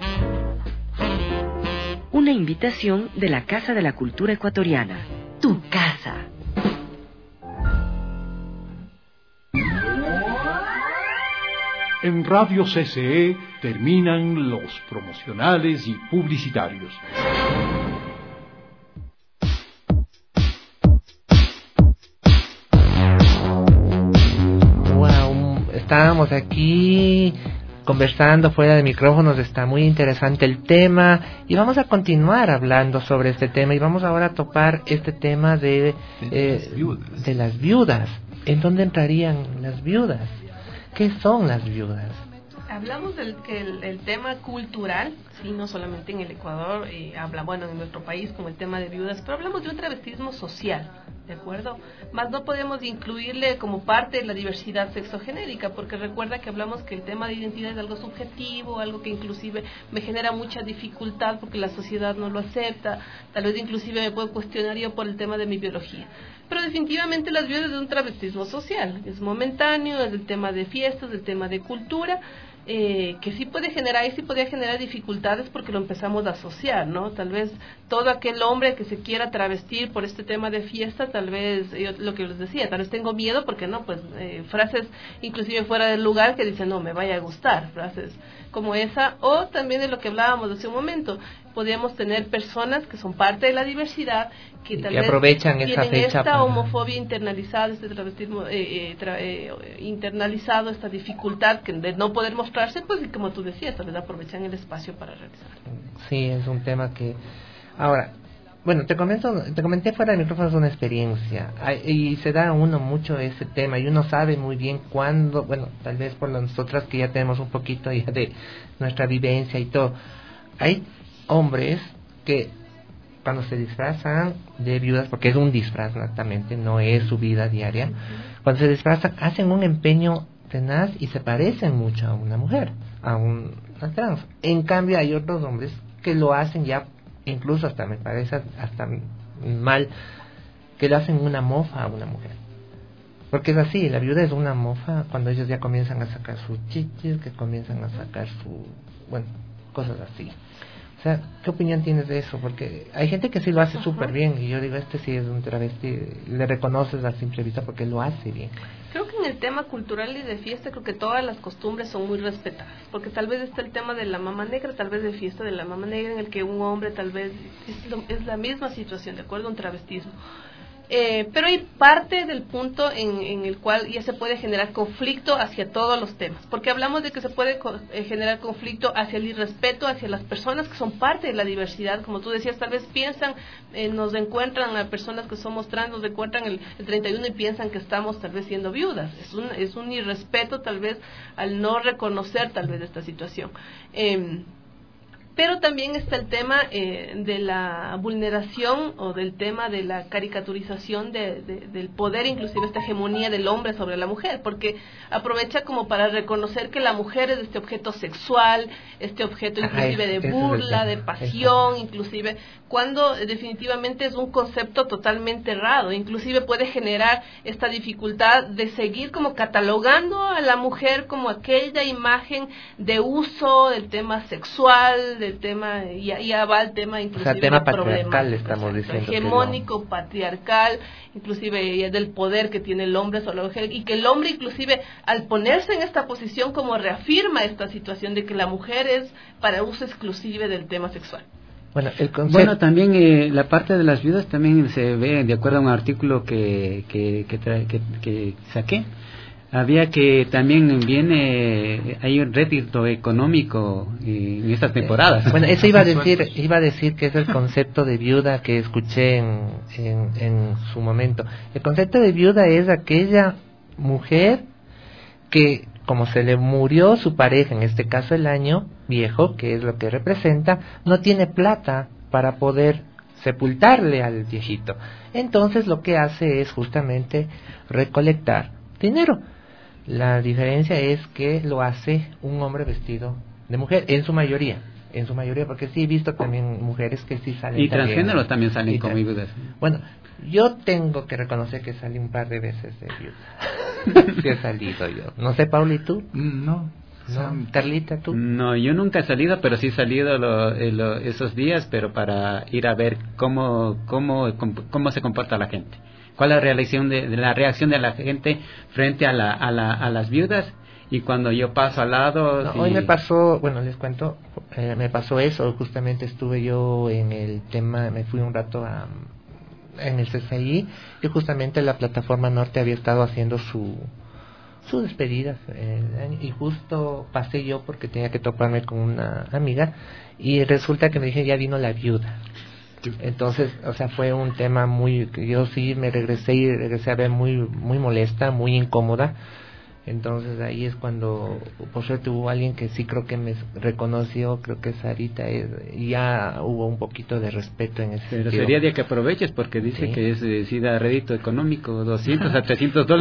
S2: Una invitación de la Casa de la Cultura Ecuatoriana. Tu casa.
S1: En Radio CCE terminan los promocionales y publicitarios.
S7: Wow, estábamos aquí conversando fuera de micrófonos, está muy interesante el tema y vamos a continuar hablando sobre este tema y vamos ahora a topar este tema de las viudas. ¿En dónde entrarían las viudas? ¿Qué son las viudas?
S9: Hablamos del que el tema cultural, sí, no solamente en el Ecuador, en nuestro país como el tema de viudas, pero hablamos de un travestismo social, ¿de acuerdo? Más no podemos incluirle como parte de la diversidad sexogenérica, porque recuerda que hablamos que el tema de identidad es algo subjetivo, algo que inclusive me genera mucha dificultad porque la sociedad no lo acepta, tal vez inclusive me puedo cuestionar yo por el tema de mi biología. Pero definitivamente las viudas es un travestismo social, es momentáneo, es el tema de fiestas, el tema de cultura, que sí puede generar y sí podría generar dificultades porque lo empezamos a asociar, ¿no? Tal vez todo aquel hombre que se quiera travestir por este tema de fiesta, tal vez, yo, lo que les decía, tal vez tengo miedo porque no, pues frases inclusive fuera del lugar que dicen no, me vaya a gustar, frases como esa, o también de lo que hablábamos hace un momento, podríamos tener personas que son parte de la diversidad que tal vez
S7: aprovechan esa
S9: tienen
S7: fecha
S9: esta homofobia internalizada, este travestismo internalizado, esta dificultad de no poder mostrarse, pues y como tú decías, tal vez aprovechan el espacio para realizarlo.
S7: Sí, es un tema que... Ahora, bueno, te comenté fuera de micrófonos una experiencia y se da a uno mucho ese tema y uno sabe muy bien cuándo, bueno, tal vez por nosotras que ya tenemos un poquito ya de nuestra vivencia y todo, hay hombres que cuando se disfrazan de viudas, porque es un disfraz exactamente, no es su vida diaria, cuando se disfrazan hacen un empeño tenaz y se parecen mucho a una mujer, a una trans. En cambio hay otros hombres que lo hacen ya, incluso hasta me parece hasta mal, que lo hacen una mofa a una mujer. Porque es así, la viuda es una mofa cuando ellos ya comienzan a sacar sus chichis, que comienzan a sacar cosas así. O sea, ¿qué opinión tienes de eso? Porque hay gente que sí lo hace súper bien y yo digo, sí es un travesti, le reconoces a simple vista porque lo hace bien.
S9: Creo que en el tema cultural y de fiesta, creo que todas las costumbres son muy respetadas, porque tal vez está el tema de la mama negra, tal vez de fiesta de la mama negra, en el que un hombre tal vez es la misma situación, ¿de acuerdo? Un travestismo. Pero hay parte del punto en el cual ya se puede generar conflicto hacia todos los temas, porque hablamos de que se puede generar conflicto hacia el irrespeto, hacia las personas que son parte de la diversidad, como tú decías, tal vez piensan, nos encuentran a personas que somos trans, nos encuentran el 31 y piensan que estamos tal vez siendo viudas, es un irrespeto tal vez al no reconocer tal vez esta situación. Pero también está el tema de la vulneración o del tema de la caricaturización del poder, inclusive esta hegemonía del hombre sobre la mujer, porque aprovecha como para reconocer que la mujer es este objeto sexual, este objeto inclusive de burla, de pasión, inclusive cuando definitivamente es un concepto totalmente errado, inclusive puede generar esta dificultad de seguir como catalogando a la mujer como aquella imagen de uso del tema sexual, del tema, ya va el tema inclusive,
S7: o sea, tema patriarcal estamos diciendo,
S9: hegemónico, patriarcal, inclusive del poder que tiene el hombre sobre la mujer, y que el hombre inclusive al ponerse en esta posición como reafirma esta situación de que la mujer es para uso exclusivo del tema sexual.
S10: Bueno, también la parte de las viudas también se ve, de acuerdo a un artículo que saqué, había que también hay un rédito económico en estas temporadas.
S7: Bueno, eso iba a decir que es el concepto de viuda que escuché en su momento. El concepto de viuda es aquella mujer que, como se le murió su pareja, en este caso el año viejo, que es lo que representa, no tiene plata para poder sepultarle al viejito. Entonces lo que hace es justamente recolectar dinero. La diferencia es que lo hace un hombre vestido de mujer, en su mayoría, porque sí he visto también mujeres que sí salen.
S10: Y transgéneros también salen como viudas.
S7: Bueno, yo tengo que reconocer que salí un par de veces de viuda. Sí he salido yo. No sé, Paula, ¿y tú?
S8: No.
S7: Carlita, ¿tú?
S10: No, yo nunca he salido, pero sí he salido esos días, pero para ir a ver cómo se comporta la gente. ¿Cuál es la reacción de la gente frente a las viudas? Y cuando yo paso al lado...
S7: No, hoy me pasó, bueno, les cuento, me pasó eso. Justamente estuve yo en el tema, me fui un rato en el CCI, y justamente la plataforma norte había estado haciendo su despedida, y justo pasé yo porque tenía que toparme con una amiga, y resulta que me dije, ya vino la viuda. Entonces, o sea, fue un tema que yo sí me regresé a ver muy molesta, muy incómoda. Entonces ahí es cuando, por suerte, hubo alguien que sí creo que me reconoció, creo que Sarita, y ya hubo un poquito de respeto en ese sentido.
S10: Pero sería de que aproveches, porque dice que es da rédito económico, $200 a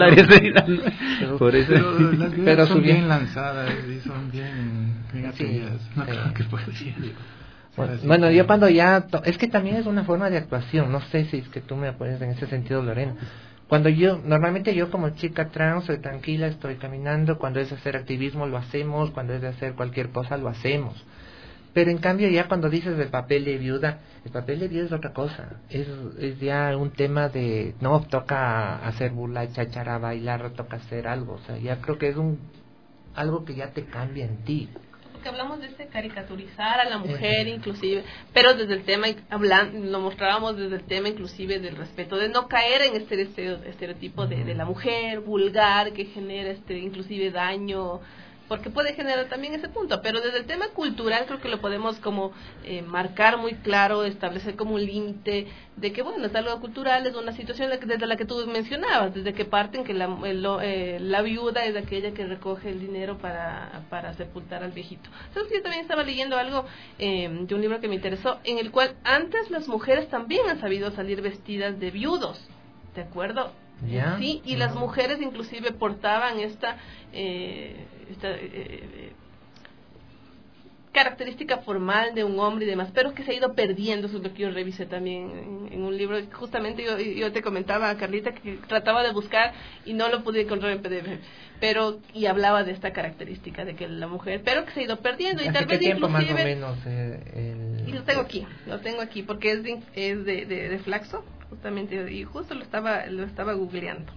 S10: $300.
S8: Por eso. Pero las viudas son bien lanzadas y son bien atrevidas. No creo que pueda decir.
S7: Bueno, yo cuando es que también es una forma de actuación, no sé si es que tú me apoyas en ese sentido, Lorena. Normalmente yo como chica trans soy tranquila, estoy caminando, cuando es de hacer activismo lo hacemos, cuando es de hacer cualquier cosa lo hacemos. Pero en cambio ya cuando dices del papel de viuda, el papel de viuda es otra cosa, es ya un tema de, no, toca hacer burla, chachara, bailar, toca hacer algo, o sea, ya creo que es algo que ya te cambia en ti.
S9: Porque hablamos de caricaturizar a la mujer inclusive, pero desde el tema, lo mostrábamos desde el tema inclusive del respeto, de no caer en este estereotipo de la mujer vulgar que genera inclusive daño, porque puede generar también ese punto, pero desde el tema cultural creo que lo podemos como marcar muy claro, establecer como un límite de que bueno, es algo cultural, es una situación desde la que tú mencionabas, desde que parten que la viuda es aquella que recoge el dinero para sepultar al viejito. Entonces yo también estaba leyendo algo de un libro que me interesó, en el cual antes las mujeres también han sabido salir vestidas de viudos, ¿de acuerdo?
S7: ¿Ya?
S9: Sí, y las mujeres inclusive portaban esta característica formal de un hombre y demás, pero que se ha ido perdiendo. Eso es lo que yo revisé también en un libro. Justamente yo te comentaba, Carlita, que trataba de buscar y no lo pude encontrar en PDF, y hablaba de esta característica de que la mujer, pero que se ha ido perdiendo. Y tal vez
S7: tiempo
S9: inclusive,
S7: más o menos
S9: y lo tengo aquí porque es de Flaxo, justamente, y justo lo estaba googleando.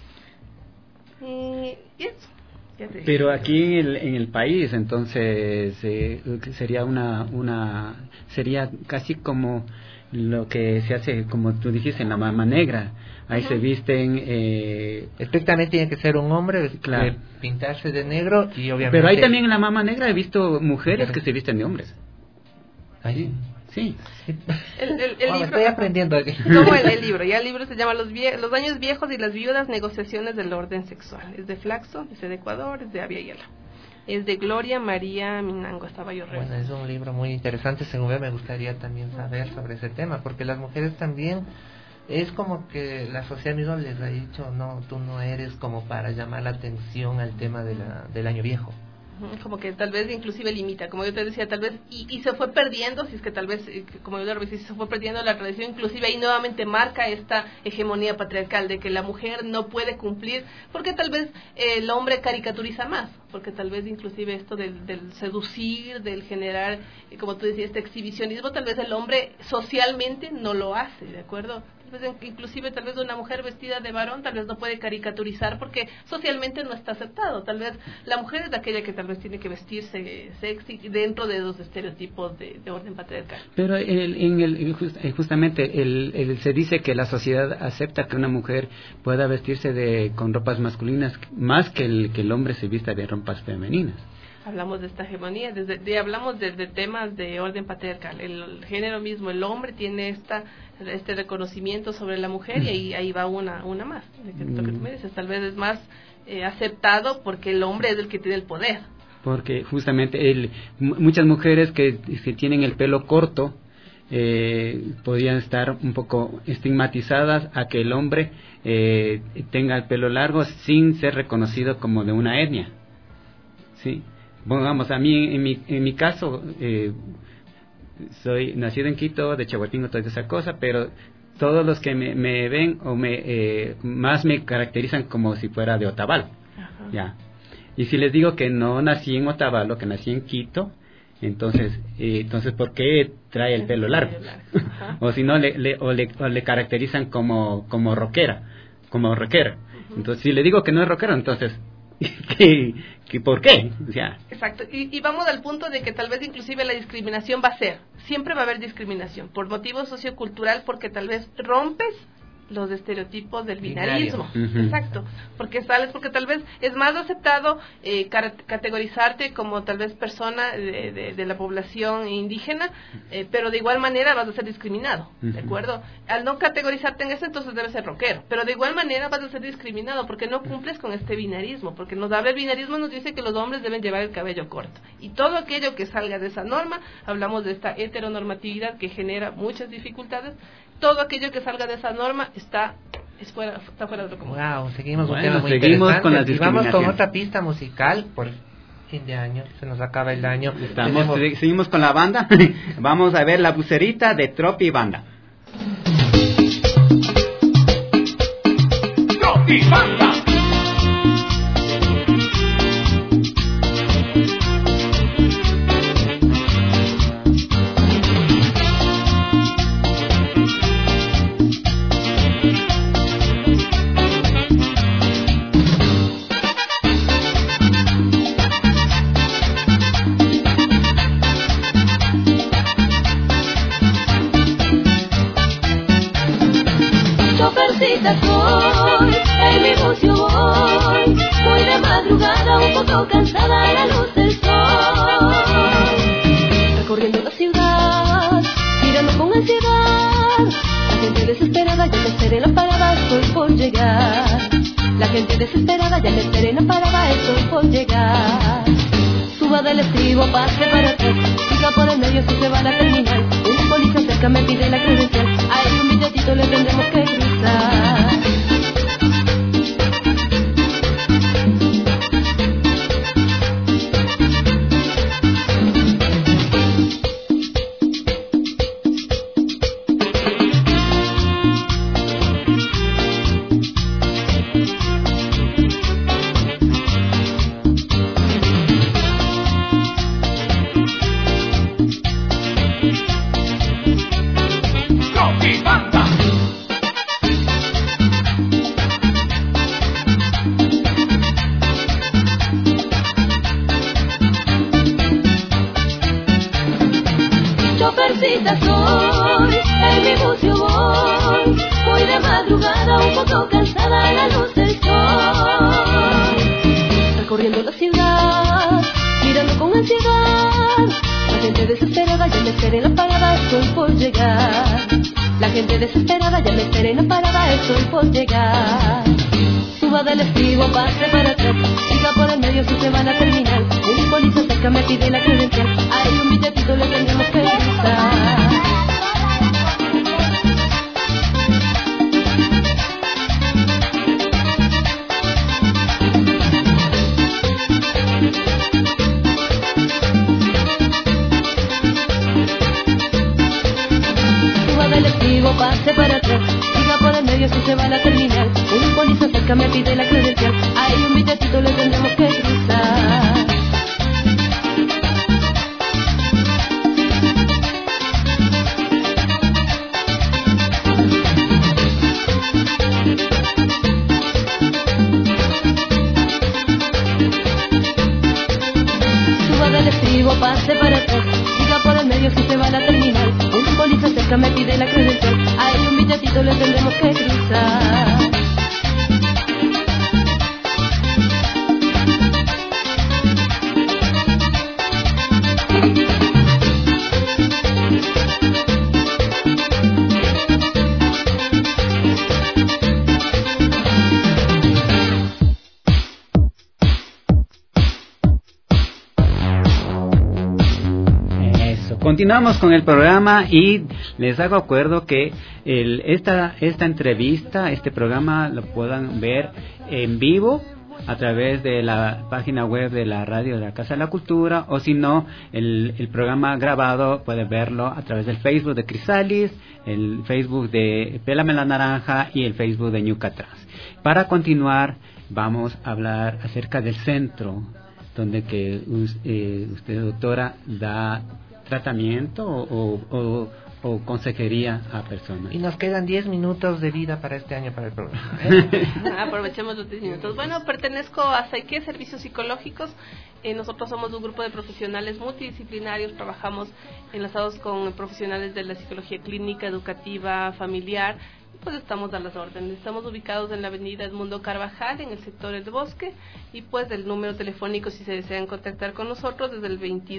S9: Y eso.
S10: Pero aquí en el país, entonces, sería sería casi como lo que se hace, como tú dijiste, en la mama negra. Ahí se visten...
S7: estrictamente tiene que ser un hombre,
S10: claro,
S7: pintarse de negro, y obviamente...
S10: Pero ahí también en la mama negra he visto mujeres que se visten de hombres.
S7: ¿Ahí?
S10: Sí.
S9: El libro,
S7: estoy aprendiendo aquí.
S9: Como el libro, ya el libro se llama Los años viejos y las viudas, negociaciones del orden sexual. Es de Flaxo, es de Ecuador, es de Aviala. Es de Gloria María Minango, estaba yo revisando.
S7: Bueno, es un libro muy interesante, según me gustaría también saber sobre ese tema, porque las mujeres también, es como que la sociedad misma les ha dicho, no, tú no eres como para llamar la atención al tema del año viejo.
S9: Como que tal vez inclusive limita, como yo te decía, tal vez, y se fue perdiendo, si es que tal vez, como yo lo decía, se fue perdiendo la tradición, inclusive ahí nuevamente marca esta hegemonía patriarcal de que la mujer no puede cumplir, porque tal vez el hombre caricaturiza más, porque tal vez inclusive esto del seducir, del generar, como tú decías, este exhibicionismo, tal vez el hombre socialmente no lo hace, ¿de acuerdo? Inclusive tal vez una mujer vestida de varón tal vez no puede caricaturizar porque socialmente no está aceptado. Tal vez la mujer es aquella que tal vez vez tiene que vestirse sexy dentro de los estereotipos de orden patriarcal.
S10: Pero justamente se dice que la sociedad acepta que una mujer pueda vestirse con ropas masculinas más que el hombre se vista de ropas femeninas.
S9: Hablamos de esta hegemonía, hablamos de temas de orden patriarcal. El género mismo, el hombre tiene este reconocimiento sobre la mujer y ahí va una más. Lo que tú me dices, tal vez es más aceptado porque el hombre es el que tiene el poder.
S10: Porque justamente muchas mujeres que tienen el pelo corto podrían estar un poco estigmatizadas a que el hombre tenga el pelo largo sin ser reconocido como de una etnia. ¿Sí? Bueno, vamos, a mí, en mi caso, soy nacido en Quito, de Chahuatingo, toda esa cosa, pero todos los que me ven más me caracterizan como si fuera de Otavalo. Ya. Y si les digo que no nací en Otavalo, que nací en Quito, entonces ¿por qué trae el pelo largo? O si no, le caracterizan como rockera, como rockera. Entonces, si le digo que no es rockero, entonces ¿por qué? O sea,
S9: exacto, y vamos al punto de que tal vez inclusive la discriminación va a ser, siempre va a haber discriminación, por motivo sociocultural, porque tal vez rompes los estereotipos del binarismo. Exacto, porque tal vez es más aceptado categorizarte como tal vez persona de la población indígena, pero de igual manera vas a ser discriminado, ¿de acuerdo? Al no categorizarte en eso, entonces debes ser rockero, pero de igual manera vas a ser discriminado porque no cumples con este binarismo, porque nos habla el binarismo, nos dice que los hombres deben llevar el cabello corto, y todo aquello que salga de esa norma, hablamos de esta heteronormatividad que genera muchas dificultades. Todo aquello que salga de esa norma está fuera de lo común.
S7: Wow, seguimos un tema muy interesante. Con y vamos con otra pista musical por fin de año, se nos acaba el año.
S10: Seguimos con la banda. Vamos a ver La Bucerita de Tropi Banda.
S14: Tropi Banda.
S15: Soy, en mi bucio voy, muy de madrugada, un poco cansada a la luz del sol, recorriendo la ciudad, mirando con ansiedad, la gente desesperada ya me espera en la parada, estoy por llegar, la gente desesperada ya me espera en la parada, estoy por llegar, suba del estribo, pase para atrás, siga por el medio si se van a terminar, una policía cerca me pide la credencial, hay un billetito le tendremos que cruzar. Soy, en mi bucio voy, muy de madrugada, un poco cansada a la luz del sol, recorriendo la ciudad, mirando con ansiedad, la gente desesperada ya me espera en la parada, estoy por llegar, la gente desesperada ya me espera en la parada, estoy por llegar, suba del estribo, pase para atrás, siga por el medio si se van a terminar, un policía cerca me pide la credencial, hay un billetito le tendremos que cruzar. Pase para atrás, siga por el medio si se van a terminar, un policía cerca me pide la credencial, hay un billetito le tendremos que cruzar.
S11: chica me pide la credencial, a él un billetito le tendremos que cruzar.
S10: Continuamos con el programa y les hago acuerdo que esta entrevista, este programa lo puedan ver en vivo a través de la página web de la radio de la Casa de la Cultura, o si no, el programa grabado pueden verlo a través del Facebook de Crisalis, el Facebook de Pélame la Naranja y el Facebook de Ñucatrans. Para continuar, vamos a hablar acerca del centro donde que usted, doctora, da tratamiento o consejería a personas.
S7: Y nos quedan 10 minutos de vida para este año para el programa.
S9: Aprovechemos los 10 minutos. Bueno, pertenezco a Saiké Servicios Psicológicos. Nosotros somos un grupo de profesionales multidisciplinarios, trabajamos enlazados con profesionales de la psicología clínica, educativa, familiar. Pues estamos a las órdenes. Estamos ubicados en la avenida Edmundo Carvajal, en el sector El Bosque, y pues el número telefónico, si se desean contactar con nosotros, desde el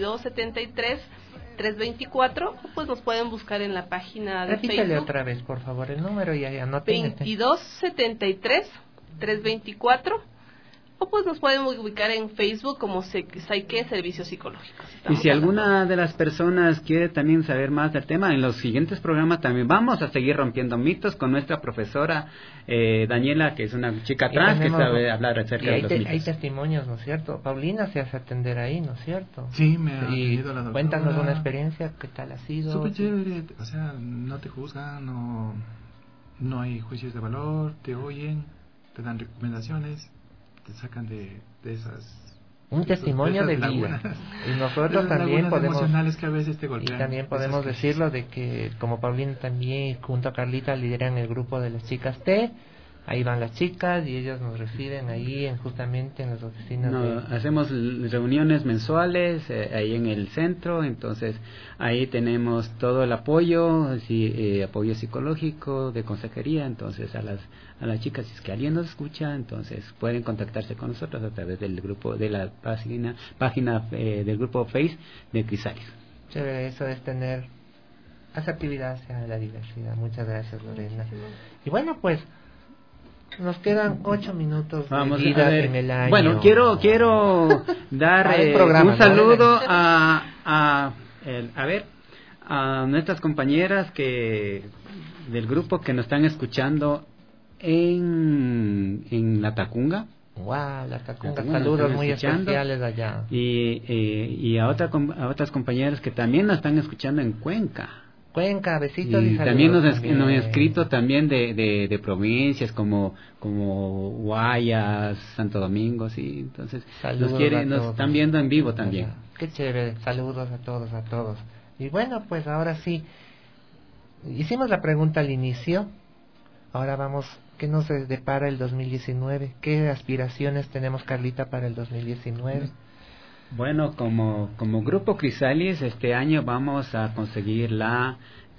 S9: 2273-324, pues nos pueden buscar en la página de
S7: Repítele
S9: Facebook.
S7: otra vez, por favor, el número y no
S9: 2273-324, o pues nos pueden ubicar en Facebook como Saiké Servicios Psicológicos.
S10: Y si alguna de las personas quiere también saber más del tema, en los siguientes programas también vamos a seguir rompiendo mitos con nuestra profesora Daniela, que es una chica trans que sabe hablar acerca de los mitos.
S7: Hay testimonios, ¿no es cierto? Paulina se hace atender ahí, ¿no es cierto?
S8: Sí, me ha atendido la doctora.
S7: Cuéntanos una experiencia, ¿qué tal ha sido?
S8: Súper chévere, o sea, no te juzgan, no hay juicios de valor, te oyen, te dan recomendaciones, te sacan de esas
S7: un testimonio de vida. Y nosotros también podemos
S8: emocionales que a veces te golpean.
S7: Y también podemos decirlo de que como Paulina también junto a Carlita lideran el grupo de las chicas T. Ahí van las chicas y ellas nos reciben ahí justamente en las oficinas.
S10: Hacemos reuniones mensuales ahí en el centro, entonces ahí tenemos todo el apoyo, apoyo psicológico, de consejería, entonces a las chicas, si es que alguien nos escucha, entonces pueden contactarse con nosotros a través del grupo, de la página del grupo Face de Crisalis.
S7: Chévere, eso es tener esa actividad hacia la diversidad. Muchas gracias, Lorena. Y bueno, pues nos quedan 8 minutos de vida en el año.
S10: Bueno, quiero dar un saludo a nuestras compañeras del grupo que nos están escuchando en La Tacunga.
S7: Wow, La Tacunga, saludos muy especiales allá.
S10: Y a otras compañeras que también nos están escuchando en Cuenca, besitos y saludos. También nos han escrito también de provincias como Guayas, Santo Domingo, sí, entonces nos están viendo en vivo también.
S7: Qué chévere, saludos a todos. Y bueno, pues ahora sí, hicimos la pregunta al inicio, ahora vamos, ¿qué nos depara el 2019? ¿Qué aspiraciones tenemos, Carlita, para el 2019?
S10: Bueno, como Grupo Crisalis, este año vamos a conseguir la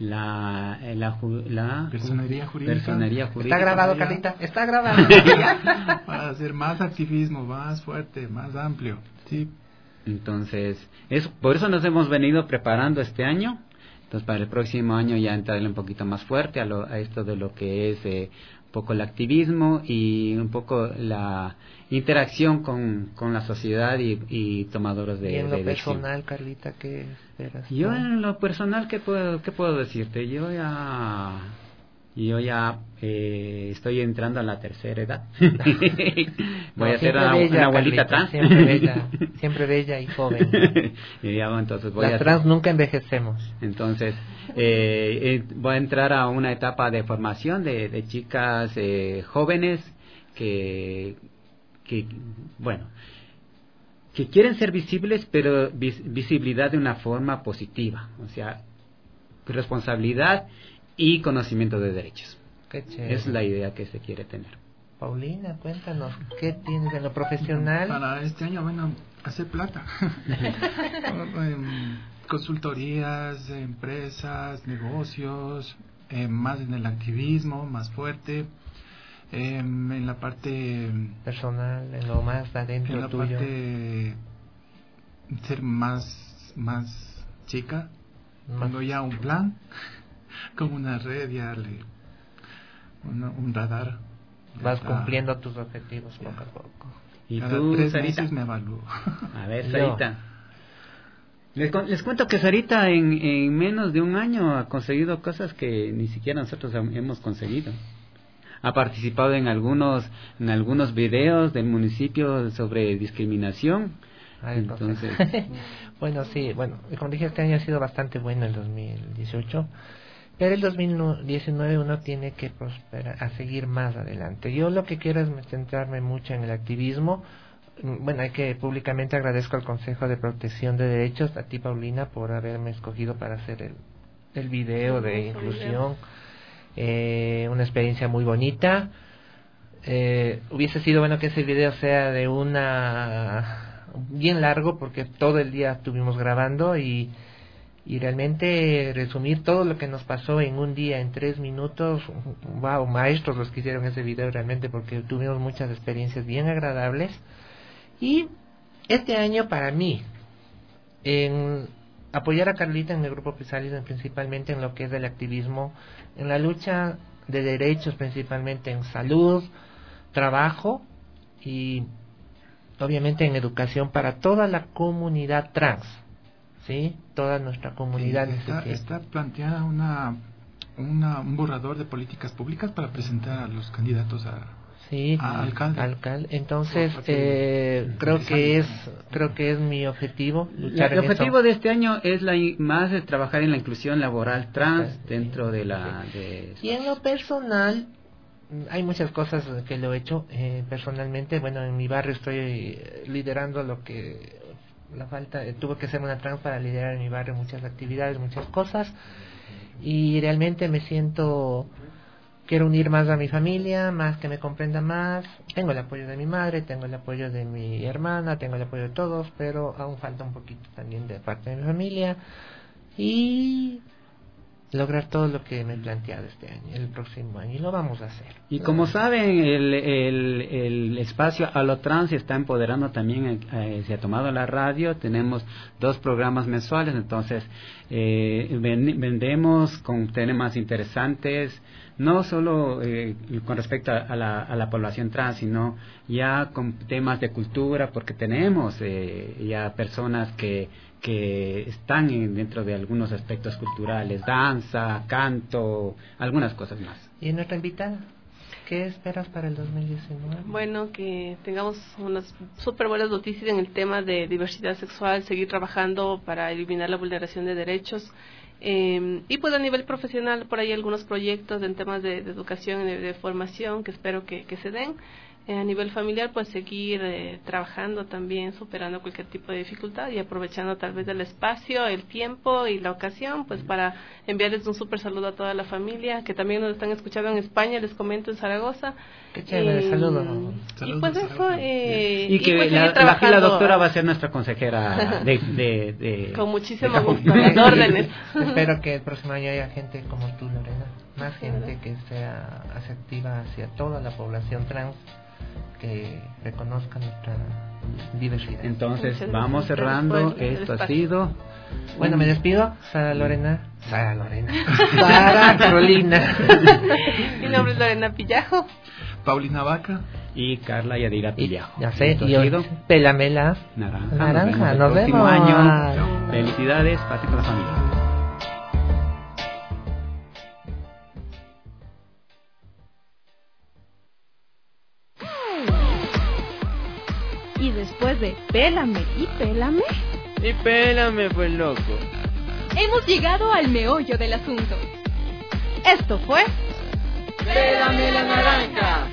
S8: personería jurídica.
S7: Está grabado, Carlita, está grabado.
S8: Para hacer más activismo, más fuerte, más amplio. Sí.
S10: Entonces, por eso nos hemos venido preparando este año. Entonces, para el próximo año ya entrarle un poquito más fuerte a esto de lo que es un poco el activismo y un poco la interacción con la sociedad y tomadores de decisión.
S7: ¿Y en lo personal, Carlita, qué esperas?
S10: Yo en lo personal, ¿qué puedo decirte? Yo ya estoy entrando a la tercera edad. Voy a ser una abuelita trans.
S7: Siempre bella y joven.
S10: Entonces
S7: las trans nunca envejecemos.
S10: Entonces voy a entrar a una etapa de formación de chicas jóvenes que quieren ser visibles, pero visibilidad de una forma positiva, o sea, responsabilidad y conocimiento de derechos.
S7: Qué chévere.
S10: Es la idea que se quiere tener.
S7: Paulina, cuéntanos, ¿qué tienes en lo profesional?
S8: Para este año, hacer plata. consultorías, empresas, negocios, más en el activismo, más fuerte, en la parte
S7: personal, en lo más adentro
S8: en la
S7: tuyo.
S8: Parte ser más chica. Tengo ya un plan con una red, ya un radar.
S7: Vas cumpliendo tus objetivos poco a poco.
S10: ¿Y
S8: cada
S10: tú,
S8: 3
S10: Sarita?
S8: meses me evalúo.
S10: A ver, Sarita. Les cuento que Sarita en menos de un año ha conseguido cosas que ni siquiera nosotros hemos conseguido. Ha participado en algunos videos del municipio sobre discriminación. Entonces,
S7: bueno, sí, como dije, este año ha sido bastante bueno, el 2018. Pero el 2019 uno tiene que prosperar, a seguir más adelante. Yo lo que quiero es centrarme mucho en el activismo. Bueno, hay que públicamente agradezco al Consejo de Protección de Derechos, a ti, Paulina, por haberme escogido para hacer el video de inclusión. Una experiencia muy bonita. Hubiese sido bueno que ese video sea de bien largo, porque todo el día estuvimos grabando y realmente resumir todo lo que nos pasó en un día, en 3 minutos. Wow, maestros los que hicieron ese video realmente, porque tuvimos muchas experiencias bien agradables. Y este año para mí, en apoyar a Carlita en el grupo Crisalis, principalmente en lo que es el activismo, en la lucha de derechos, principalmente en salud, trabajo y obviamente en educación para toda la comunidad trans, ¿sí? Toda nuestra comunidad.
S8: Está planteada un borrador de políticas públicas para presentar a los candidatos a alcalde.
S7: Entonces creo que es mi objetivo luchar
S10: el objetivo de este año es trabajar en la inclusión laboral trans dentro de
S7: y en lo personal hay muchas cosas que lo he hecho personalmente. Bueno, en mi barrio estoy liderando tuve que ser una trans para liderar en mi barrio muchas actividades, muchas cosas, y realmente quiero unir más a mi familia, más que me comprenda más. Tengo el apoyo de mi madre, tengo el apoyo de mi hermana, tengo el apoyo de todos, pero aún falta un poquito también de parte de mi familia y lograr todo lo que me he planteado el próximo año, y lo vamos a hacer.
S10: Y como saben, el espacio a lo trans se está empoderando también, se ha tomado la radio, tenemos 2 programas mensuales, entonces vendemos con temas interesantes, no solo con respecto a la población trans, sino ya con temas de cultura, porque tenemos ya personas que están dentro de algunos aspectos culturales, danza, canto, algunas cosas más.
S7: ¿Y nuestra invitada? ¿Qué esperas para el 2019?
S9: Bueno, que tengamos unas súper buenas noticias en el tema de diversidad sexual, seguir trabajando para eliminar la vulneración de derechos. Y pues a nivel profesional, por ahí algunos proyectos en temas de educación y de formación que espero que se den. A nivel familiar, pues seguir trabajando también, superando cualquier tipo de dificultad y aprovechando tal vez el espacio, el tiempo y la ocasión, pues para enviarles un súper saludo a toda la familia, que también nos están escuchando en España, les comento, en Zaragoza.
S7: Qué chévere, saludos.
S9: Y pues eso,
S10: y que pues la doctora va a ser nuestra consejera
S9: con muchísimo gusto, las órdenes.
S7: Espero que el próximo año haya gente como tú, Lorena, más gente que sea asertiva hacia toda la población trans, que reconozca nuestra diversidad.
S10: Entonces vamos cerrando, esto ha sido...
S7: Bueno, me despido, Sara Carolina.
S9: Mi nombre es Lorena Pillajo,
S8: Paulina Vaca
S10: y Carla Yadira Pillajo.
S7: Ya sé, y Pelamela Naranja. Nos vemos.
S10: El próximo año. Felicidades, pase con la familia.
S3: Y después de pélame y pélame,
S4: pues loco,
S3: hemos llegado al meollo del asunto. Esto fue
S6: ¡Pélame la naranja!